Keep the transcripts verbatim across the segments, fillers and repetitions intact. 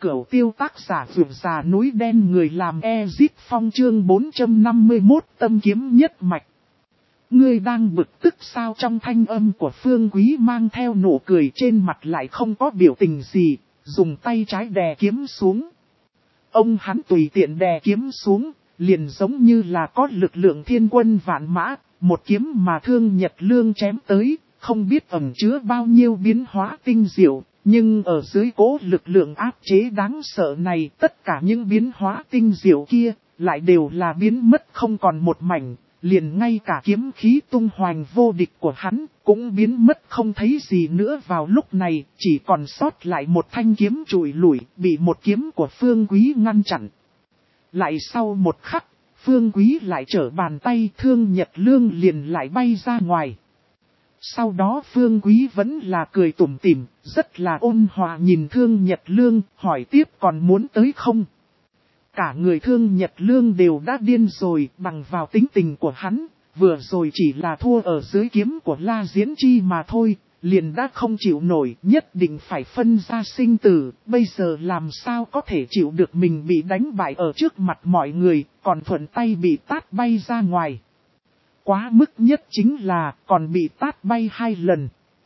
Cửu tiêu tác giả vượt già núi đen người làm Ezit Phong chương bốn trăm năm mươi mốt tâm kiếm nhất mạch. Ngươi đang bực tức sao? Trong thanh âm của Phương Quý mang theo nụ cười, trên mặt lại không có biểu tình gì, dùng tay trái đè kiếm xuống. Ông hắn tùy tiện đè kiếm xuống, liền giống như là có lực lượng thiên quân vạn mã, một kiếm mà Thương Nhật Lương chém tới, không biết ẩn chứa bao nhiêu biến hóa tinh diệu. Nhưng ở dưới cố lực lượng áp chế đáng sợ này, tất cả những biến hóa tinh diệu kia, lại đều là biến mất không còn một mảnh, liền ngay cả kiếm khí tung hoành vô địch của hắn, cũng biến mất không thấy gì nữa. Vào lúc này, chỉ còn sót lại một thanh kiếm trụi lủi, bị một kiếm của Phương Quý ngăn chặn. Lại sau một khắc, Phương Quý lại trở bàn tay, Thương Nhật Lương liền lại bay ra ngoài. Sau đó Phương Quý vẫn là cười tủm tỉm, rất là ôn hòa nhìn Thương Nhật Lương, hỏi tiếp còn muốn tới không? Cả người Thương Nhật Lương đều đã điên rồi, bằng vào tính tình của hắn, vừa rồi chỉ là thua ở dưới kiếm của La Diễn Chi mà thôi, liền đã không chịu nổi, nhất định phải phân ra sinh tử, bây giờ làm sao có thể chịu được mình bị đánh bại ở trước mặt mọi người, còn thuận tay bị tát bay ra ngoài. Quá mức nhất chính là còn bị tát bay hai lần.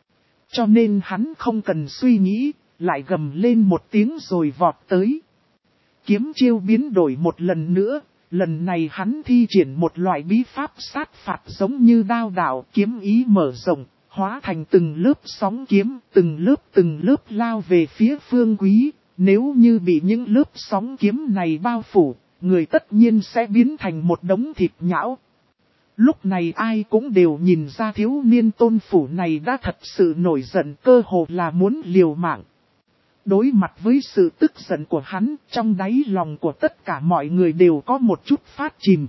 Cho nên hắn không cần suy nghĩ, lại gầm lên một tiếng rồi vọt tới. Kiếm chiêu biến đổi một lần nữa, lần này hắn thi triển một loại bí pháp sát phạt giống như đao đạo, kiếm ý mở rộng, hóa thành từng lớp sóng kiếm, từng lớp từng lớp lao về phía Phương Quý. Nếu như bị những lớp sóng kiếm này bao phủ, người tất nhiên sẽ biến thành một đống thịt nhão. Lúc này ai cũng đều nhìn ra thiếu niên Tôn Phủ này đã thật sự nổi giận, cơ hồ là muốn liều mạng. Đối mặt với sự tức giận của hắn, trong đáy lòng của tất cả mọi người đều có một chút phát chìm.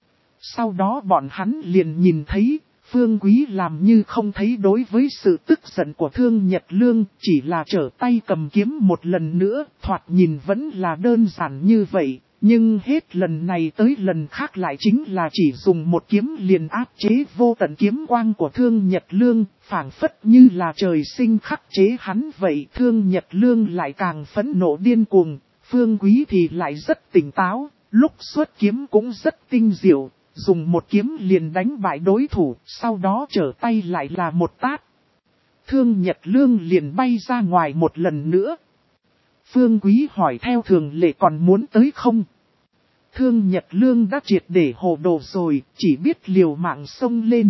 Sau đó bọn hắn liền nhìn thấy, Phương Quý làm như không thấy đối với sự tức giận của Thương Nhật Lương, chỉ là trở tay cầm kiếm một lần nữa, thoạt nhìn vẫn là đơn giản như vậy. Nhưng hết lần này tới lần khác lại chính là chỉ dùng một kiếm liền áp chế vô tận kiếm quang của Thương Nhật Lương, phảng phất như là trời sinh khắc chế hắn vậy. Thương Nhật Lương lại càng phẫn nộ điên cuồng, Phương Quý thì lại rất tỉnh táo, lúc xuất kiếm cũng rất tinh diệu, dùng một kiếm liền đánh bại đối thủ, sau đó trở tay lại là một tát. Thương Nhật Lương liền bay ra ngoài một lần nữa. Phương Quý hỏi theo thường lệ còn muốn tới không? Thương Nhật Lương đã triệt để hồ đồ rồi, chỉ biết liều mạng xông lên.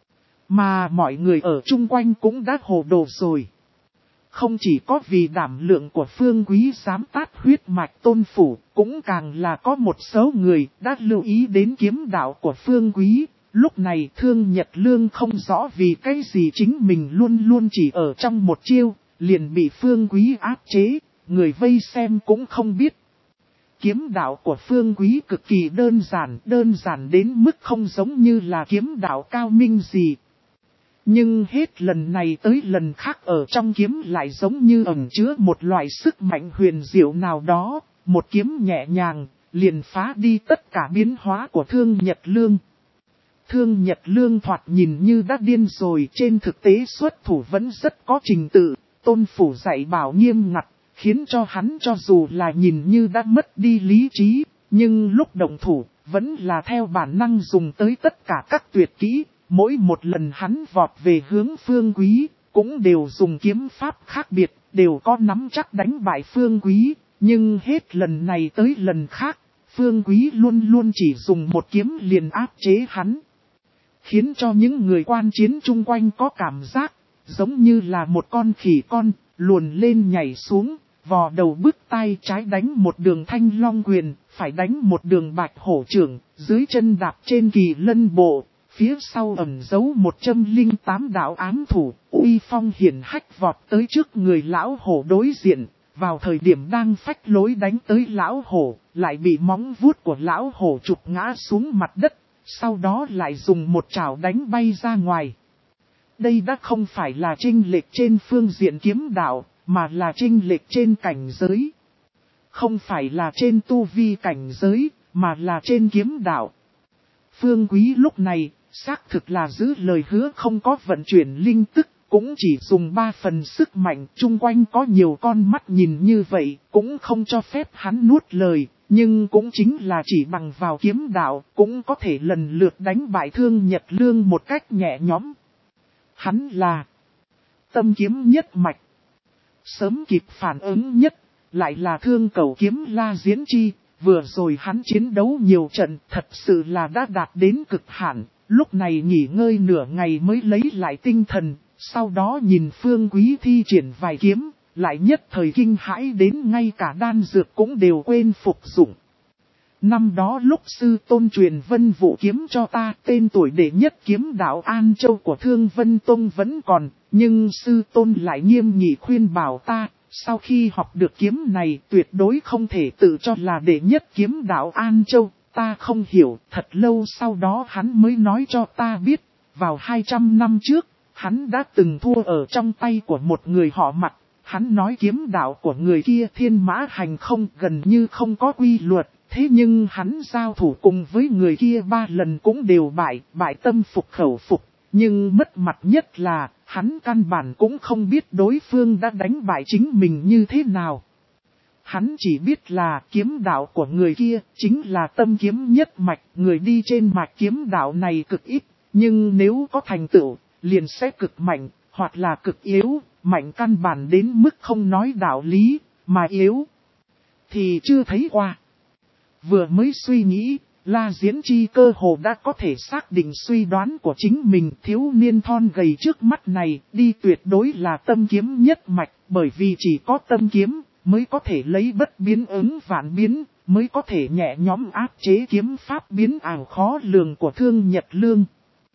Mà mọi người ở chung quanh cũng đã hồ đồ rồi. Không chỉ có vì đảm lượng của Phương Quý dám tát huyết mạch Tôn Phủ, cũng càng là có một số người đã lưu ý đến kiếm đạo của Phương Quý. Lúc này Thương Nhật Lương không rõ vì cái gì chính mình luôn luôn chỉ ở trong một chiêu, liền bị Phương Quý áp chế, người vây xem cũng không biết. Kiếm đạo của Phương Quý cực kỳ đơn giản, đơn giản đến mức không giống như là kiếm đạo cao minh gì. Nhưng hết lần này tới lần khác ở trong kiếm lại giống như ẩn chứa một loại sức mạnh huyền diệu nào đó, một kiếm nhẹ nhàng, liền phá đi tất cả biến hóa của Thương Nhật Lương. Thương Nhật Lương thoạt nhìn như đã điên rồi, trên thực tế xuất thủ vẫn rất có trình tự, Tôn Phủ dạy bảo nghiêm ngặt, khiến cho hắn cho dù là nhìn như đã mất đi lý trí, nhưng lúc động thủ, vẫn là theo bản năng dùng tới tất cả các tuyệt kỹ. Mỗi một lần hắn vọt về hướng Phương Quý, cũng đều dùng kiếm pháp khác biệt, đều có nắm chắc đánh bại Phương Quý. Nhưng hết lần này tới lần khác, Phương Quý luôn luôn chỉ dùng một kiếm liền áp chế hắn. Khiến cho những người quan chiến chung quanh có cảm giác, giống như là một con khỉ con, luồn lên nhảy xuống, vò đầu bứt tai, trái đánh một đường thanh long quyền, phải đánh một đường bạch hổ trưởng, dưới chân đạp trên kỳ lân bộ. Phía sau ẩn giấu một trăm linh tám đạo ám thủ, uy phong hiển hách vọt tới trước người lão hổ đối diện. Vào thời điểm đang phách lối đánh tới lão hổ, lại bị móng vuốt của lão hổ chụp ngã xuống mặt đất, sau đó lại dùng một chảo đánh bay ra ngoài. Đây đã không phải là chênh lệch trên phương diện kiếm đạo, mà là chênh lệch trên cảnh giới. Không phải là trên tu vi cảnh giới, mà là trên kiếm đạo. Phương Quý lúc này, xác thực là giữ lời hứa không có vận chuyển linh tức, cũng chỉ dùng ba phần sức mạnh, chung quanh có nhiều con mắt nhìn như vậy, cũng không cho phép hắn nuốt lời, nhưng cũng chính là chỉ bằng vào kiếm đạo, cũng có thể lần lượt đánh bại Thương Nhật Lương một cách nhẹ nhõm. Hắn là tâm kiếm nhất mạch, sớm kịp phản ứng nhất, lại là Thương Cẩu kiếm La Diễn Chi, vừa rồi hắn chiến đấu nhiều trận, thật sự là đã đạt đến cực hạn, lúc này nghỉ ngơi nửa ngày mới lấy lại tinh thần, sau đó nhìn Phương Quý thi triển vài kiếm, lại nhất thời kinh hãi đến ngay cả đan dược cũng đều quên phục dụng. Năm đó lúc sư tôn truyền Vân Vũ kiếm cho ta, tên tuổi đệ nhất kiếm đạo An Châu của Thương Vân Tông vẫn còn, nhưng sư tôn lại nghiêm nghị khuyên bảo ta, sau khi học được kiếm này tuyệt đối không thể tự cho là đệ nhất kiếm đạo An Châu. Ta không hiểu, thật lâu sau đó hắn mới nói cho ta biết, vào hai trăm năm trước, hắn đã từng thua ở trong tay của một người họ Mặc. Hắn nói kiếm đạo của người kia thiên mã hành không, gần như không có quy luật, thế nhưng hắn giao thủ cùng với người kia ba lần cũng đều bại, bại tâm phục khẩu phục. Nhưng mất mặt nhất là, hắn căn bản cũng không biết đối phương đã đánh bại chính mình như thế nào. Hắn chỉ biết là kiếm đạo của người kia chính là tâm kiếm nhất mạch, người đi trên mạch kiếm đạo này cực ít, nhưng nếu có thành tựu, liền sẽ cực mạnh, hoặc là cực yếu, mạnh căn bản đến mức không nói đạo lý, mà yếu thì chưa thấy qua. Vừa mới suy nghĩ, La Diễn Chi cơ hồ đã có thể xác định suy đoán của chính mình, thiếu niên thon gầy trước mắt này đi tuyệt đối là tâm kiếm nhất mạch, bởi vì chỉ có tâm kiếm mới có thể lấy bất biến ứng vạn biến, mới có thể nhẹ nhõm áp chế kiếm pháp biến ảo khó lường của Thương Nhật Lương.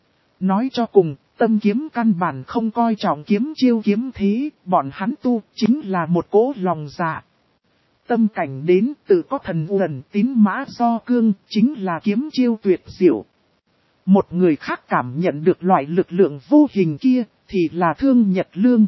Nói cho cùng, tâm kiếm căn bản không coi trọng kiếm chiêu kiếm thế, bọn hắn tu chính là một cỗ lòng dạ. Tâm cảnh đến tự có thần uẩn tín mã do cương, chính là kiếm chiêu tuyệt diệu. Một người khác cảm nhận được loại lực lượng vô hình kia, thì là Thương Nhật Lương.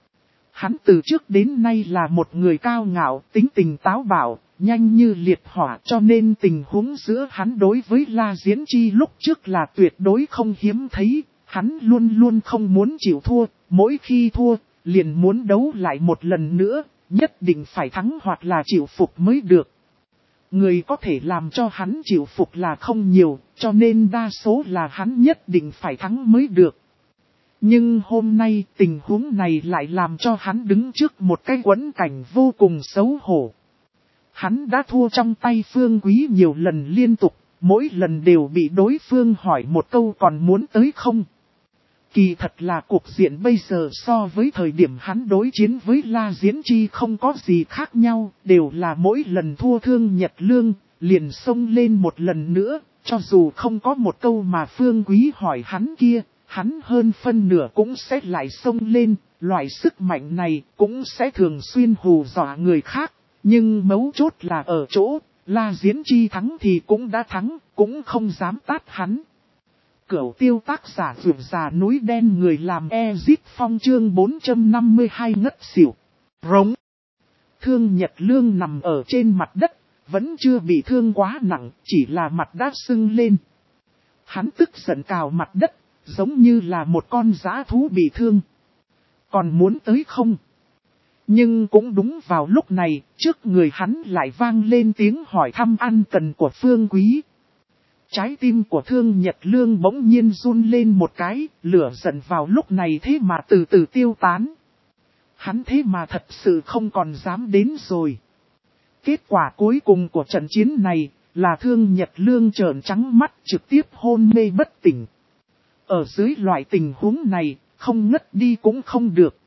Hắn từ trước đến nay là một người cao ngạo, tính tình táo bạo, nhanh như liệt hỏa, cho nên tình huống giữa hắn đối với La Diễn Chi lúc trước là tuyệt đối không hiếm thấy. Hắn luôn luôn không muốn chịu thua, mỗi khi thua, liền muốn đấu lại một lần nữa, nhất định phải thắng hoặc là chịu phục mới được. Người có thể làm cho hắn chịu phục là không nhiều, cho nên đa số là hắn nhất định phải thắng mới được. Nhưng hôm nay tình huống này lại làm cho hắn đứng trước một cái quẫn cảnh vô cùng xấu hổ. Hắn đã thua trong tay Phương Quý nhiều lần liên tục, mỗi lần đều bị đối phương hỏi một câu còn muốn tới không. Kỳ thật là cuộc diện bây giờ so với thời điểm hắn đối chiến với La Diễn Chi không có gì khác nhau, đều là mỗi lần thua Thương Nhật Lương, liền xông lên một lần nữa, cho dù không có một câu mà Phương Quý hỏi hắn kia, hắn hơn phân nửa cũng sẽ lại xông lên, loại sức mạnh này cũng sẽ thường xuyên hù dọa người khác, nhưng mấu chốt là ở chỗ, La Diễn Chi thắng thì cũng đã thắng, cũng không dám tát hắn. Cửu tiêu tác giả vượt già núi đen người làm Ezit Phong chương bốn trăm năm mươi hai ngất xỉu. Rống. Thương Nhật Lương nằm ở trên mặt đất, vẫn chưa bị thương quá nặng, chỉ là mặt đã sưng lên. Hắn tức giận cào mặt đất, giống như là một con dã thú bị thương. Còn muốn tới không? Nhưng cũng đúng vào lúc này, trước người hắn lại vang lên tiếng hỏi thăm ăn cần của Phương Quý. Trái tim của Thương Nhật Lương bỗng nhiên run lên một cái, lửa giận vào lúc này thế mà từ từ tiêu tán. Hắn thế mà thật sự không còn dám đến rồi. Kết quả cuối cùng của trận chiến này là Thương Nhật Lương trợn trắng mắt trực tiếp hôn mê bất tỉnh. Ở dưới loại tình huống này, không ngất đi cũng không được.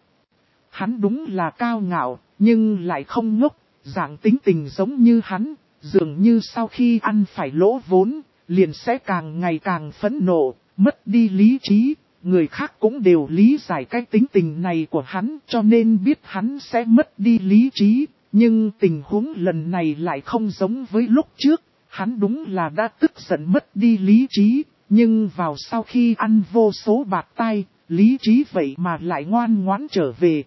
Hắn đúng là cao ngạo, nhưng lại không ngốc, dạng tính tình giống như hắn, dường như sau khi ăn phải lỗ vốn, liền sẽ càng ngày càng phẫn nộ, mất đi lý trí. Người khác cũng đều lý giải cái tính tình này của hắn, cho nên biết hắn sẽ mất đi lý trí. Nhưng tình huống lần này lại không giống với lúc trước, hắn đúng là đã tức giận mất đi lý trí, nhưng vào sau khi ăn vô số bạt tai, lý trí vậy mà lại ngoan ngoãn trở về.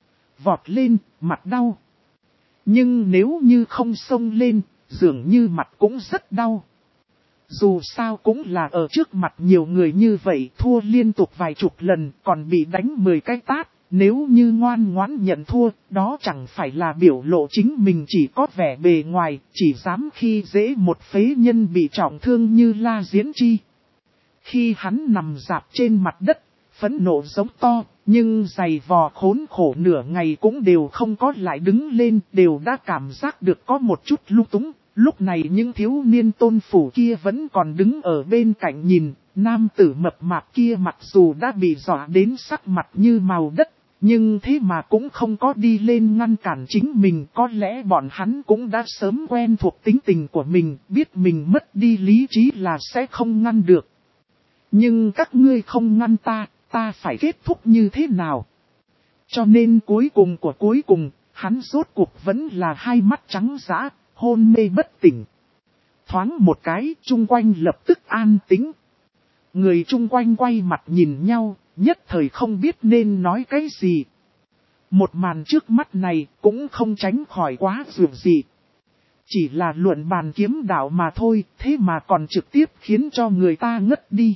Vọt lên, mặt đau. Nhưng nếu như không xông lên, dường như mặt cũng rất đau. Dù sao cũng là ở trước mặt nhiều người như vậy, thua liên tục vài chục lần còn bị đánh mười cái tát. Nếu như ngoan ngoãn nhận thua, đó chẳng phải là biểu lộ chính mình chỉ có vẻ bề ngoài, chỉ dám khi dễ một phế nhân bị trọng thương như La Diễn Chi. Khi hắn nằm rạp trên mặt đất, phẫn nộ giống to, nhưng giày vò khốn khổ nửa ngày cũng đều không có lại đứng lên, đều đã cảm giác được có một chút lung túng. Lúc này những thiếu niên tôn phủ kia vẫn còn đứng ở bên cạnh nhìn, nam tử mập mạp kia mặc dù đã bị dọa đến sắc mặt như màu đất, nhưng thế mà cũng không có đi lên ngăn cản chính mình. Có lẽ bọn hắn cũng đã sớm quen thuộc tính tình của mình, biết mình mất đi lý trí là sẽ không ngăn được. Nhưng các ngươi không ngăn ta, ta phải kết thúc như thế nào? Cho nên cuối cùng của cuối cùng, hắn rốt cuộc vẫn là hai mắt trắng dã, hôn mê bất tỉnh. Thoáng một cái, chung quanh lập tức an tĩnh. Người chung quanh quay mặt nhìn nhau, nhất thời không biết nên nói cái gì. Một màn trước mắt này cũng không tránh khỏi quá dường gì. Chỉ là luận bàn kiếm đạo mà thôi, thế mà còn trực tiếp khiến cho người ta ngất đi.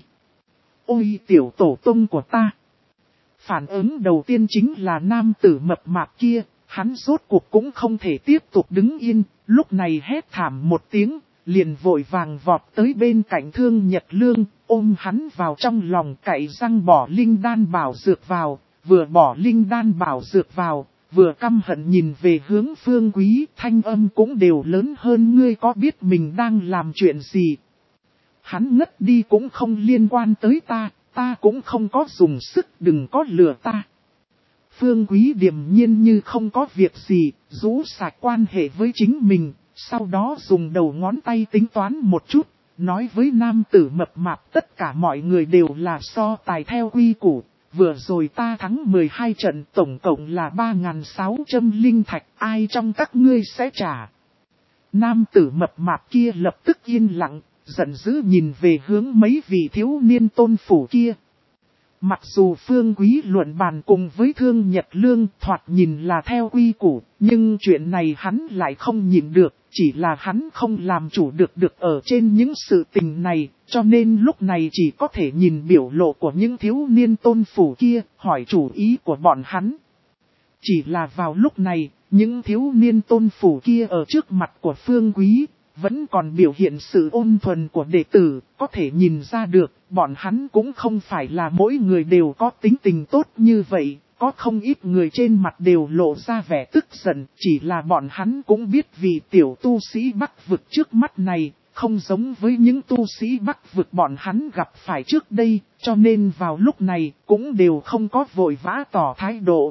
Ôi tiểu tổ tông của ta! Phản ứng đầu tiên chính là nam tử mập mạp kia, hắn rốt cuộc cũng không thể tiếp tục đứng yên, lúc này hét thảm một tiếng, liền vội vàng vọt tới bên cạnh Thương Nhật Lương, ôm hắn vào trong lòng, cạy răng bỏ linh đan bảo dược vào, vừa bỏ linh đan bảo dược vào, vừa căm hận nhìn về hướng Phương Quý, thanh âm cũng đều lớn hơn, ngươi có biết mình đang làm chuyện gì? Hắn ngất đi cũng không liên quan tới ta, ta cũng không có dùng sức, đừng có lừa ta. Phương Quý điềm nhiên như không có việc gì, rũ sạch quan hệ với chính mình, sau đó dùng đầu ngón tay tính toán một chút, nói với nam tử mập mạp tất cả mọi người đều là so tài theo quy củ. Vừa rồi ta thắng mười hai trận, tổng cộng là ba nghìn sáu trăm linh thạch, ai trong các ngươi sẽ trả? Nam tử mập mạp kia lập tức yên lặng, giận dữ nhìn về hướng mấy vị thiếu niên tôn phủ kia. Mặc dù Phương Quý luận bàn cùng với Thương Nhật Lương thoạt nhìn là theo quy củ, nhưng chuyện này hắn lại không nhìn được, chỉ là hắn không làm chủ được được ở trên những sự tình này, cho nên lúc này chỉ có thể nhìn biểu lộ của những thiếu niên tôn phủ kia, hỏi chủ ý của bọn hắn. Chỉ là vào lúc này, những thiếu niên tôn phủ kia ở trước mặt của Phương Quý, vẫn còn biểu hiện sự ôn thuần của đệ tử, có thể nhìn ra được, bọn hắn cũng không phải là mỗi người đều có tính tình tốt như vậy, có không ít người trên mặt đều lộ ra vẻ tức giận, chỉ là bọn hắn cũng biết vì tiểu tu sĩ Bắc vực trước mắt này, không giống với những tu sĩ Bắc vực bọn hắn gặp phải trước đây, cho nên vào lúc này cũng đều không có vội vã tỏ thái độ.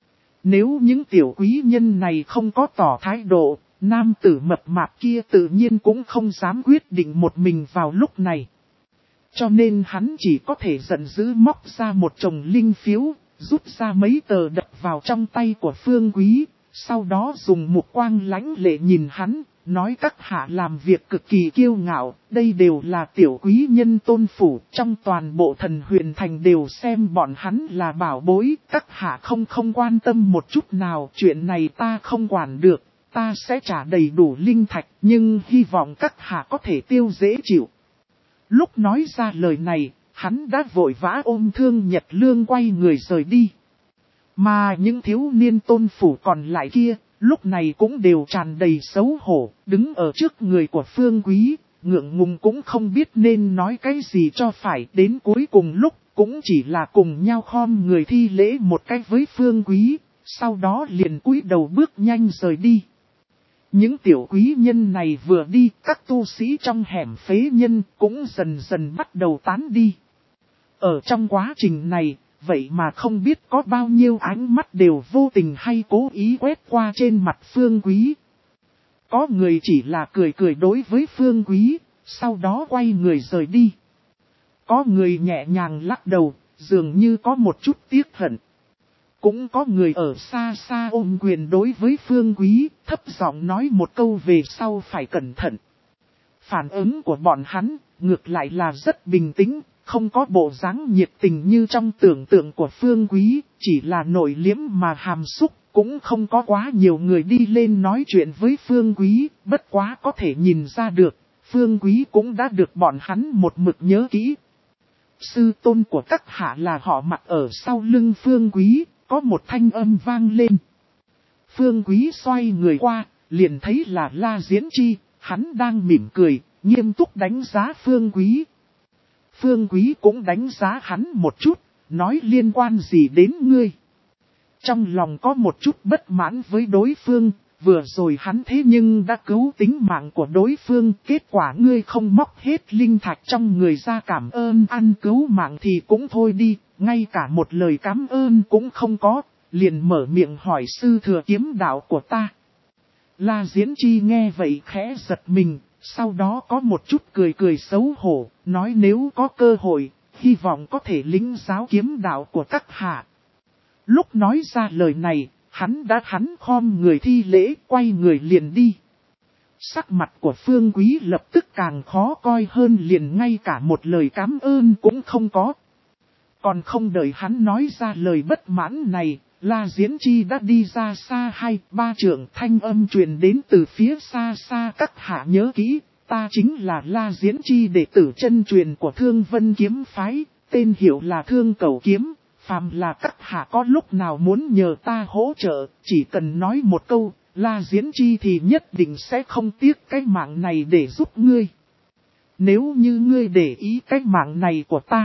Nếu những tiểu quý nhân này không có tỏ thái độ, nam tử mập mạp kia tự nhiên cũng không dám quyết định một mình vào lúc này. Cho nên hắn chỉ có thể giận dữ móc ra một chồng linh phiếu, rút ra mấy tờ đập vào trong tay của Phương Quý, sau đó dùng mục quang lãnh lệ nhìn hắn, nói các hạ làm việc cực kỳ kiêu ngạo, đây đều là tiểu quý nhân tôn phủ, trong toàn bộ thần huyền thành đều xem bọn hắn là bảo bối, các hạ không không quan tâm một chút nào, chuyện này ta không quản được. Ta sẽ trả đầy đủ linh thạch, nhưng hy vọng các hạ có thể tiêu dễ chịu. Lúc nói ra lời này, hắn đã vội vã ôm Thương Nhật Lương quay người rời đi. Mà những thiếu niên tôn phủ còn lại kia, lúc này cũng đều tràn đầy xấu hổ, đứng ở trước người của Phương Quý, ngượng ngùng cũng không biết nên nói cái gì cho phải. Đến cuối cùng lúc, cũng chỉ là cùng nhau khom người thi lễ một cách với Phương Quý, sau đó liền cúi đầu bước nhanh rời đi. Những tiểu quý nhân này vừa đi, các tu sĩ trong hẻm phế nhân cũng dần dần bắt đầu tán đi. Ở trong quá trình này, vậy mà không biết có bao nhiêu ánh mắt đều vô tình hay cố ý quét qua trên mặt Phương Quý. Có người chỉ là cười cười đối với Phương Quý, sau đó quay người rời đi. Có người nhẹ nhàng lắc đầu, dường như có một chút tiếc hận. Cũng có người ở xa xa ôm quyền đối với Phương Quý, thấp giọng nói một câu về sau phải cẩn thận. Phản ứng của bọn hắn, ngược lại là rất bình tĩnh, không có bộ dáng nhiệt tình như trong tưởng tượng của Phương Quý, chỉ là nội liếm mà hàm xúc, cũng không có quá nhiều người đi lên nói chuyện với Phương Quý, bất quá có thể nhìn ra được. Phương Quý cũng đã được bọn hắn một mực nhớ kỹ. Sư tôn của các hạ là họ Mặc ở sau lưng Phương Quý, có một thanh âm vang lên. Phương Quý xoay người qua, liền thấy là La Diễn Chi, hắn đang mỉm cười, nghiêm túc đánh giá Phương Quý. Phương Quý cũng đánh giá hắn một chút, nói liên quan gì đến ngươi. Trong lòng có một chút bất mãn với đối phương, vừa rồi hắn thế nhưng đã cứu tính mạng của đối phương, kết quả ngươi không móc hết linh thạch trong người ra cảm ơn ăn cứu mạng thì cũng thôi đi, ngay cả một lời cảm ơn cũng không có, liền mở miệng hỏi sư thừa kiếm đạo của ta. La Diễn Chi nghe vậy khẽ giật mình, sau đó có một chút cười cười xấu hổ, nói nếu có cơ hội, hy vọng có thể lĩnh giáo kiếm đạo của các hạ. Lúc nói ra lời này, hắn đã hắn khom người thi lễ, quay người liền đi. Sắc mặt của Phương Quý lập tức càng khó coi hơn, liền ngay cả một lời cảm ơn cũng không có. Còn không đợi hắn nói ra lời bất mãn này, La Diễn Chi đã đi ra xa hai ba trượng, thanh âm truyền đến từ phía xa xa. Các hạ nhớ kỹ, ta chính là La Diễn Chi, đệ tử chân truyền của Thương Vân Kiếm Phái, tên hiệu là Thương Cẩu Kiếm. Phàm là các hạ có lúc nào muốn nhờ ta hỗ trợ, chỉ cần nói một câu, La Diễn Chi thì nhất định sẽ không tiếc cái mạng này để giúp ngươi. Nếu như ngươi để ý cái mạng này của ta.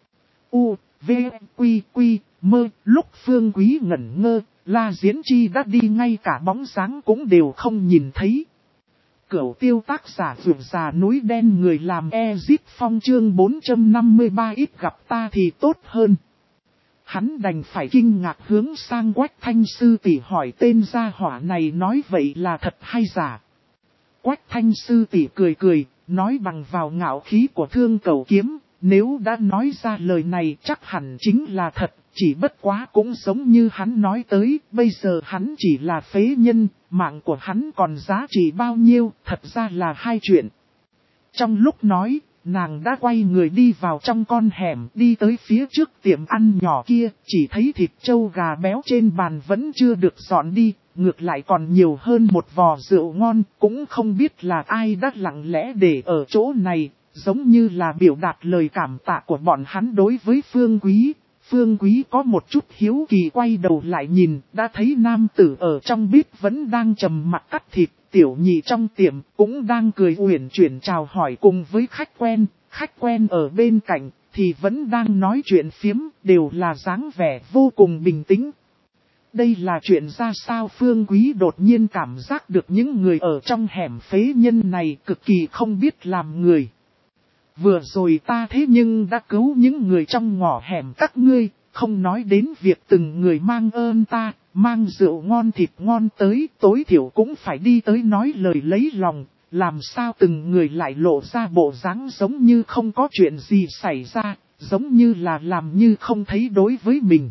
U, V, Quy, Quy, Mơ, lúc Phương Quý ngẩn ngơ, La Diễn Chi đã đi ngay cả bóng dáng cũng đều không nhìn thấy. Cửu tiêu tác giả vượt già núi đen người làm Ezip Phong chương bốn trăm năm mươi ba ít gặp ta thì tốt hơn. Hắn đành phải kinh ngạc hướng sang Quách Thanh Sư tỷ hỏi tên gia hỏa này nói vậy là thật hay giả. Quách Thanh Sư tỷ cười cười, nói bằng vào ngạo khí của Thương Cẩu Kiếm, nếu đã nói ra lời này chắc hẳn chính là thật, chỉ bất quá cũng giống như hắn nói tới, bây giờ hắn chỉ là phế nhân, mạng của hắn còn giá trị bao nhiêu, thật ra là hai chuyện. Trong lúc nói, nàng đã quay người đi vào trong con hẻm, đi tới phía trước tiệm ăn nhỏ kia, chỉ thấy thịt trâu gà béo trên bàn vẫn chưa được dọn đi, ngược lại còn nhiều hơn một vò rượu ngon, cũng không biết là ai đã lặng lẽ để ở chỗ này, giống như là biểu đạt lời cảm tạ của bọn hắn đối với Phương Quý. Phương Quý có một chút hiếu kỳ quay đầu lại nhìn, đã thấy nam tử ở trong bếp vẫn đang trầm mặc cắt thịt. Tiểu nhị trong tiệm cũng đang cười uyển chuyển chào hỏi cùng với khách quen, khách quen ở bên cạnh thì vẫn đang nói chuyện phiếm, đều là dáng vẻ vô cùng bình tĩnh. Đây là chuyện ra sao? Phương Quý đột nhiên cảm giác được những người ở trong hẻm phế nhân này cực kỳ không biết làm người. Vừa rồi ta thế nhưng đã cứu những người trong ngõ hẻm các ngươi, không nói đến việc từng người mang ơn ta. Mang rượu ngon thịt ngon tới, tối thiểu cũng phải đi tới nói lời lấy lòng, làm sao từng người lại lộ ra bộ dáng giống như không có chuyện gì xảy ra, giống như là làm như không thấy đối với mình.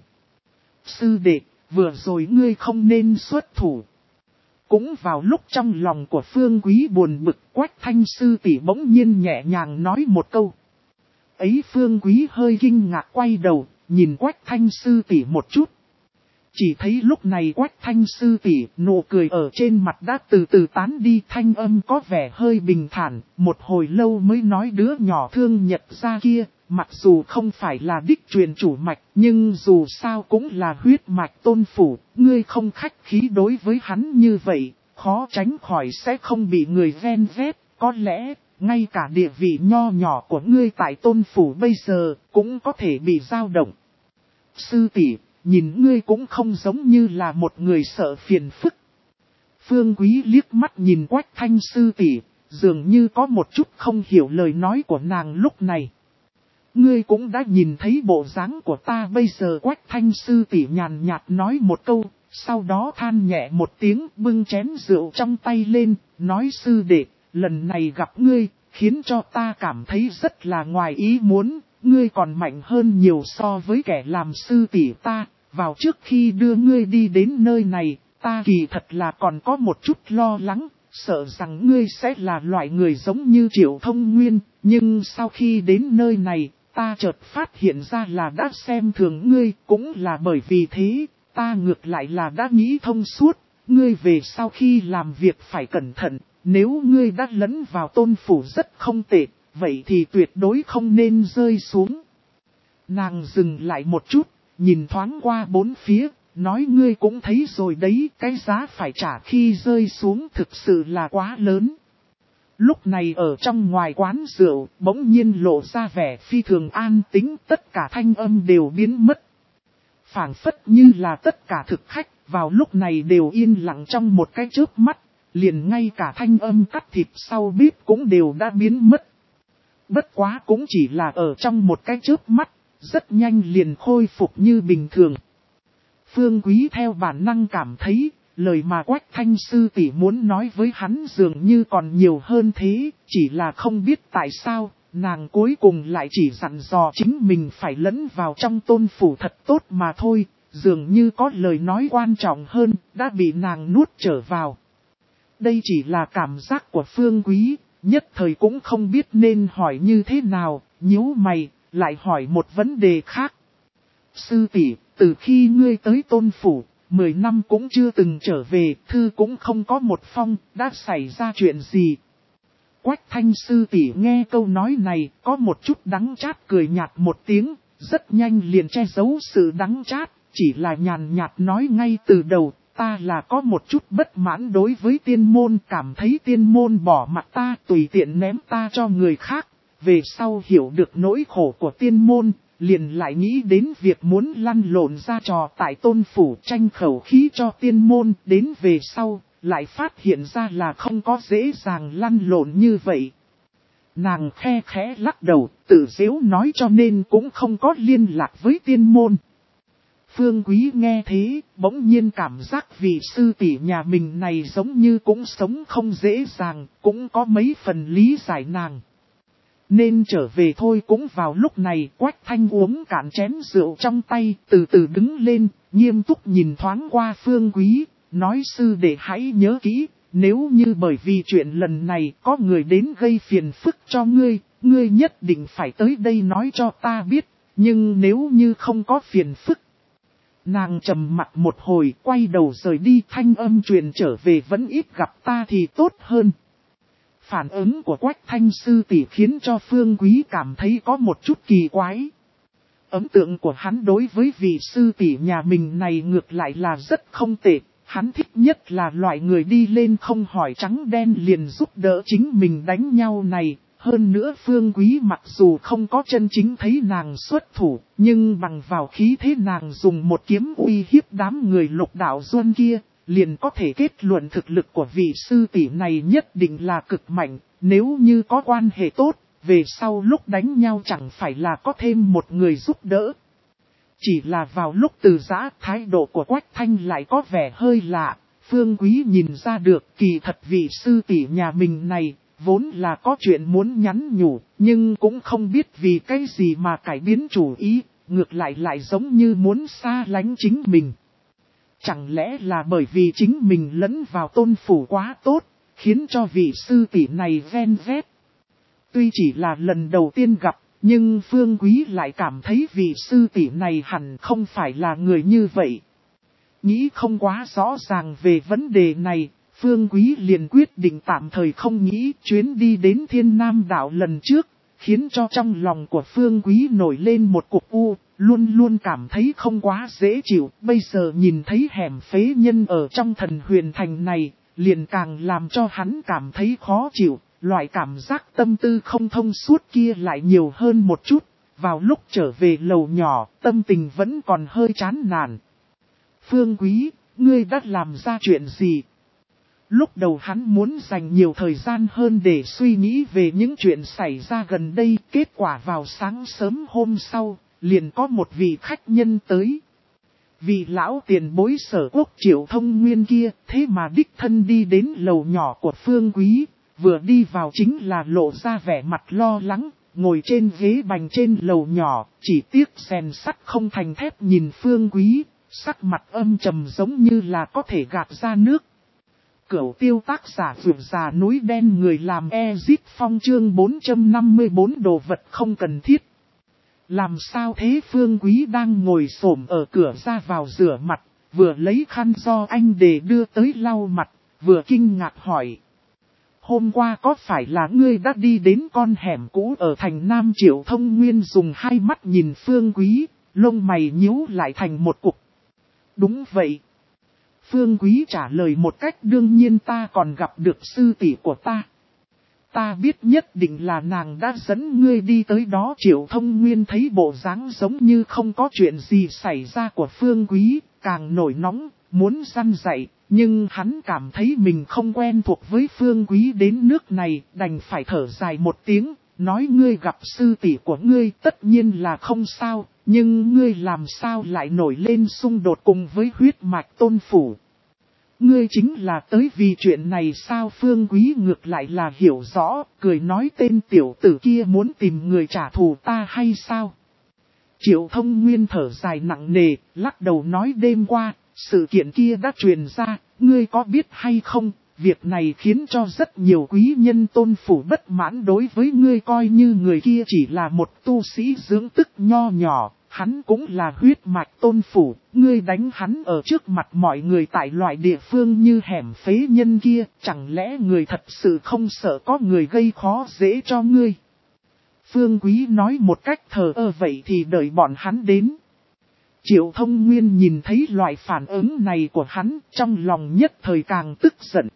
Sư đệ, vừa rồi ngươi không nên xuất thủ. Cũng vào lúc trong lòng của Phương Quý buồn bực, Quách Thanh Sư tỷ bỗng nhiên nhẹ nhàng nói một câu. Ấy Phương Quý hơi kinh ngạc quay đầu, nhìn Quách Thanh Sư tỷ một chút. Chỉ thấy lúc này Quách Thanh Sư tỷ nụ cười ở trên mặt đã từ từ tán đi, thanh âm có vẻ hơi bình thản, một hồi lâu mới nói đứa nhỏ Thương Nhật ra kia, mặc dù không phải là đích truyền chủ mạch, nhưng dù sao cũng là huyết mạch tôn phủ, ngươi không khách khí đối với hắn như vậy, khó tránh khỏi sẽ không bị người ven vét, có lẽ, ngay cả địa vị nho nhỏ của ngươi tại tôn phủ bây giờ, cũng có thể bị dao động. Sư tỷ, nhìn ngươi cũng không giống như là một người sợ phiền phức. Phương Quý liếc mắt nhìn Quách Thanh Sư tỷ, dường như có một chút không hiểu lời nói của nàng lúc này. Ngươi cũng đã nhìn thấy bộ dáng của ta bây giờ. Quách Thanh Sư tỷ nhàn nhạt nói một câu, sau đó than nhẹ một tiếng, bưng chén rượu trong tay lên, nói sư đệ, lần này gặp ngươi, khiến cho ta cảm thấy rất là ngoài ý muốn, ngươi còn mạnh hơn nhiều so với kẻ làm sư tỷ ta. Vào trước khi đưa ngươi đi đến nơi này, ta kỳ thật là còn có một chút lo lắng, sợ rằng ngươi sẽ là loại người giống như Triệu Thông Nguyên, nhưng sau khi đến nơi này, ta chợt phát hiện ra là đã xem thường ngươi, cũng là bởi vì thế, ta ngược lại là đã nghĩ thông suốt, ngươi về sau khi làm việc phải cẩn thận, nếu ngươi đã lẫn vào tôn phủ rất không tệ, vậy thì tuyệt đối không nên rơi xuống. Nàng dừng lại một chút, nhìn thoáng qua bốn phía, nói ngươi cũng thấy rồi đấy, cái giá phải trả khi rơi xuống thực sự là quá lớn. Lúc này ở trong ngoài quán rượu, bỗng nhiên lộ ra vẻ phi thường an tĩnh, tất cả thanh âm đều biến mất. Phảng phất như là tất cả thực khách, vào lúc này đều yên lặng trong một cái chớp mắt, liền ngay cả thanh âm cắt thịt sau bếp cũng đều đã biến mất. Bất quá cũng chỉ là ở trong một cái chớp mắt, rất nhanh liền khôi phục như bình thường. Phương Quý theo bản năng cảm thấy, lời mà Quách Thanh sư tỷ muốn nói với hắn dường như còn nhiều hơn thế, chỉ là không biết tại sao, nàng cuối cùng lại chỉ dặn dò chính mình phải lẫn vào trong tôn phủ thật tốt mà thôi, dường như có lời nói quan trọng hơn, đã bị nàng nuốt trở vào. Đây chỉ là cảm giác của Phương Quý, nhất thời cũng không biết nên hỏi như thế nào, nhíu mày, lại hỏi một vấn đề khác. Sư tỷ, từ khi ngươi tới tôn phủ, mười năm cũng chưa từng trở về, thư cũng không có một phong, đã xảy ra chuyện gì? Quách Thanh sư tỷ nghe câu nói này, có một chút đắng chát cười nhạt một tiếng, rất nhanh liền che giấu sự đắng chát, chỉ là nhàn nhạt nói ngay từ đầu, ta là có một chút bất mãn đối với tiên môn, cảm thấy tiên môn bỏ mặt ta, tùy tiện ném ta cho người khác, về sau hiểu được nỗi khổ của tiên môn, liền lại nghĩ đến việc muốn lăn lộn ra trò tại tôn phủ tranh khẩu khí cho tiên môn, đến về sau, lại phát hiện ra là không có dễ dàng lăn lộn như vậy. Nàng khe khẽ lắc đầu, tự giễu nói cho nên cũng không có liên lạc với tiên môn. Phương Quý nghe thế, bỗng nhiên cảm giác vị sư tỷ nhà mình này giống như cũng sống không dễ dàng, cũng có mấy phần lý giải nàng. Nên trở về thôi. Cũng vào lúc này, Quách Thanh uống cạn chén rượu trong tay, từ từ đứng lên, nghiêm túc nhìn thoáng qua Phương Quý, nói sư đệ hãy nhớ kỹ, nếu như bởi vì chuyện lần này có người đến gây phiền phức cho ngươi, ngươi nhất định phải tới đây nói cho ta biết, nhưng nếu như không có phiền phức. Nàng trầm mặt một hồi, quay đầu rời đi, thanh âm truyền trở về vẫn ít gặp ta thì tốt hơn. Phản ứng của Quách Thanh sư tỷ khiến cho Phương Quý cảm thấy có một chút kỳ quái. Ấn tượng của hắn đối với vị sư tỷ nhà mình này ngược lại là rất không tệ. Hắn thích nhất là loại người đi lên không hỏi trắng đen liền giúp đỡ chính mình đánh nhau này. Hơn nữa Phương Quý mặc dù không có chân chính thấy nàng xuất thủ, nhưng bằng vào khí thế nàng dùng một kiếm uy hiếp đám người Lục Đạo Duân kia, liền có thể kết luận thực lực của vị sư tỷ này nhất định là cực mạnh, nếu như có quan hệ tốt, về sau lúc đánh nhau chẳng phải là có thêm một người giúp đỡ. Chỉ là vào lúc từ giã, thái độ của Quách Thanh lại có vẻ hơi lạ, Phương Quý nhìn ra được kỳ thật vị sư tỷ nhà mình này, vốn là có chuyện muốn nhắn nhủ, nhưng cũng không biết vì cái gì mà cải biến chủ ý, ngược lại lại giống như muốn xa lánh chính mình. Chẳng lẽ là bởi vì chính mình lẫn vào tôn phủ quá tốt, khiến cho vị sư tỷ này ven vét. Tuy chỉ là lần đầu tiên gặp, nhưng Phương Quý lại cảm thấy vị sư tỷ này hẳn không phải là người như vậy. Nghĩ không quá rõ ràng về vấn đề này, Phương Quý liền quyết định tạm thời không nghĩ chuyến đi đến Thiên Nam đảo lần trước, khiến cho trong lòng của Phương Quý nổi lên một cục u, luôn luôn cảm thấy không quá dễ chịu. Bây giờ nhìn thấy hẻm phế nhân ở trong Thần Huyền Thành này, liền càng làm cho hắn cảm thấy khó chịu, loại cảm giác tâm tư không thông suốt kia lại nhiều hơn một chút. Vào lúc trở về lầu nhỏ, tâm tình vẫn còn hơi chán nản. Phương Quý, ngươi đã làm ra chuyện gì? Lúc đầu hắn muốn dành nhiều thời gian hơn để suy nghĩ về những chuyện xảy ra gần đây. Kết quả vào sáng sớm hôm sau, liền có một vị khách nhân tới. Vị lão tiền bối Sở Quốc Triệu Thông Nguyên kia, thế mà đích thân đi đến lầu nhỏ của Phương Quý. Vừa đi vào chính là lộ ra vẻ mặt lo lắng, ngồi trên ghế bành trên lầu nhỏ, chỉ tiếc rèn sắt không thành thép nhìn Phương Quý, sắc mặt âm trầm giống như là có thể gạt ra nước. Cửu tiêu tác giả vượt già núi đen người làm Ezit Phong chương bốn trăm năm mươi bốn đồ vật không cần thiết. Làm sao thế? Phương Quý đang ngồi xổm ở cửa ra vào rửa mặt, vừa lấy khăn do anh để đưa tới lau mặt, vừa kinh ngạc hỏi. hôm qua có phải là ngươi đã đi đến con hẻm cũ ở thành Nam? Triệu Thông Nguyên dùng hai mắt nhìn Phương Quý, lông mày nhíu lại thành một cục. Đúng vậy. Phương Quý trả lời một cách đương nhiên, ta còn gặp được sư tỷ của ta. Ta biết nhất định là nàng đã dẫn ngươi đi tới đó. Triệu Thông Nguyên thấy bộ dáng giống như không có chuyện gì xảy ra của Phương Quý, càng nổi nóng, muốn răn dạy, nhưng hắn cảm thấy mình không quen thuộc với Phương Quý đến nước này, đành phải thở dài một tiếng, nói ngươi gặp sư tỷ của ngươi tất nhiên là không sao, nhưng ngươi làm sao lại nổi lên xung đột cùng với huyết mạch Tôn phủ. Ngươi chính là tới vì chuyện này sao? Phương Quý ngược lại là hiểu rõ, cười nói tên tiểu tử kia muốn tìm người trả thù ta hay sao? Triệu Thông Nguyên thở dài nặng nề, lắc đầu nói đêm qua, sự kiện kia đã truyền ra, ngươi có biết hay không? Việc này khiến cho rất nhiều quý nhân Tôn phủ bất mãn đối với ngươi, coi như người kia chỉ là một tu sĩ dưỡng tức nho nhỏ. Hắn cũng là huyết mạch Tôn phủ, ngươi đánh hắn ở trước mặt mọi người tại loại địa phương như hẻm phế nhân kia, chẳng lẽ người thật sự không sợ có người gây khó dễ cho ngươi? Phương Quý nói một cách thờ ơ, vậy thì đợi bọn hắn đến. Triệu Thông Nguyên nhìn thấy loại phản ứng này của hắn, trong lòng nhất thời càng tức giận.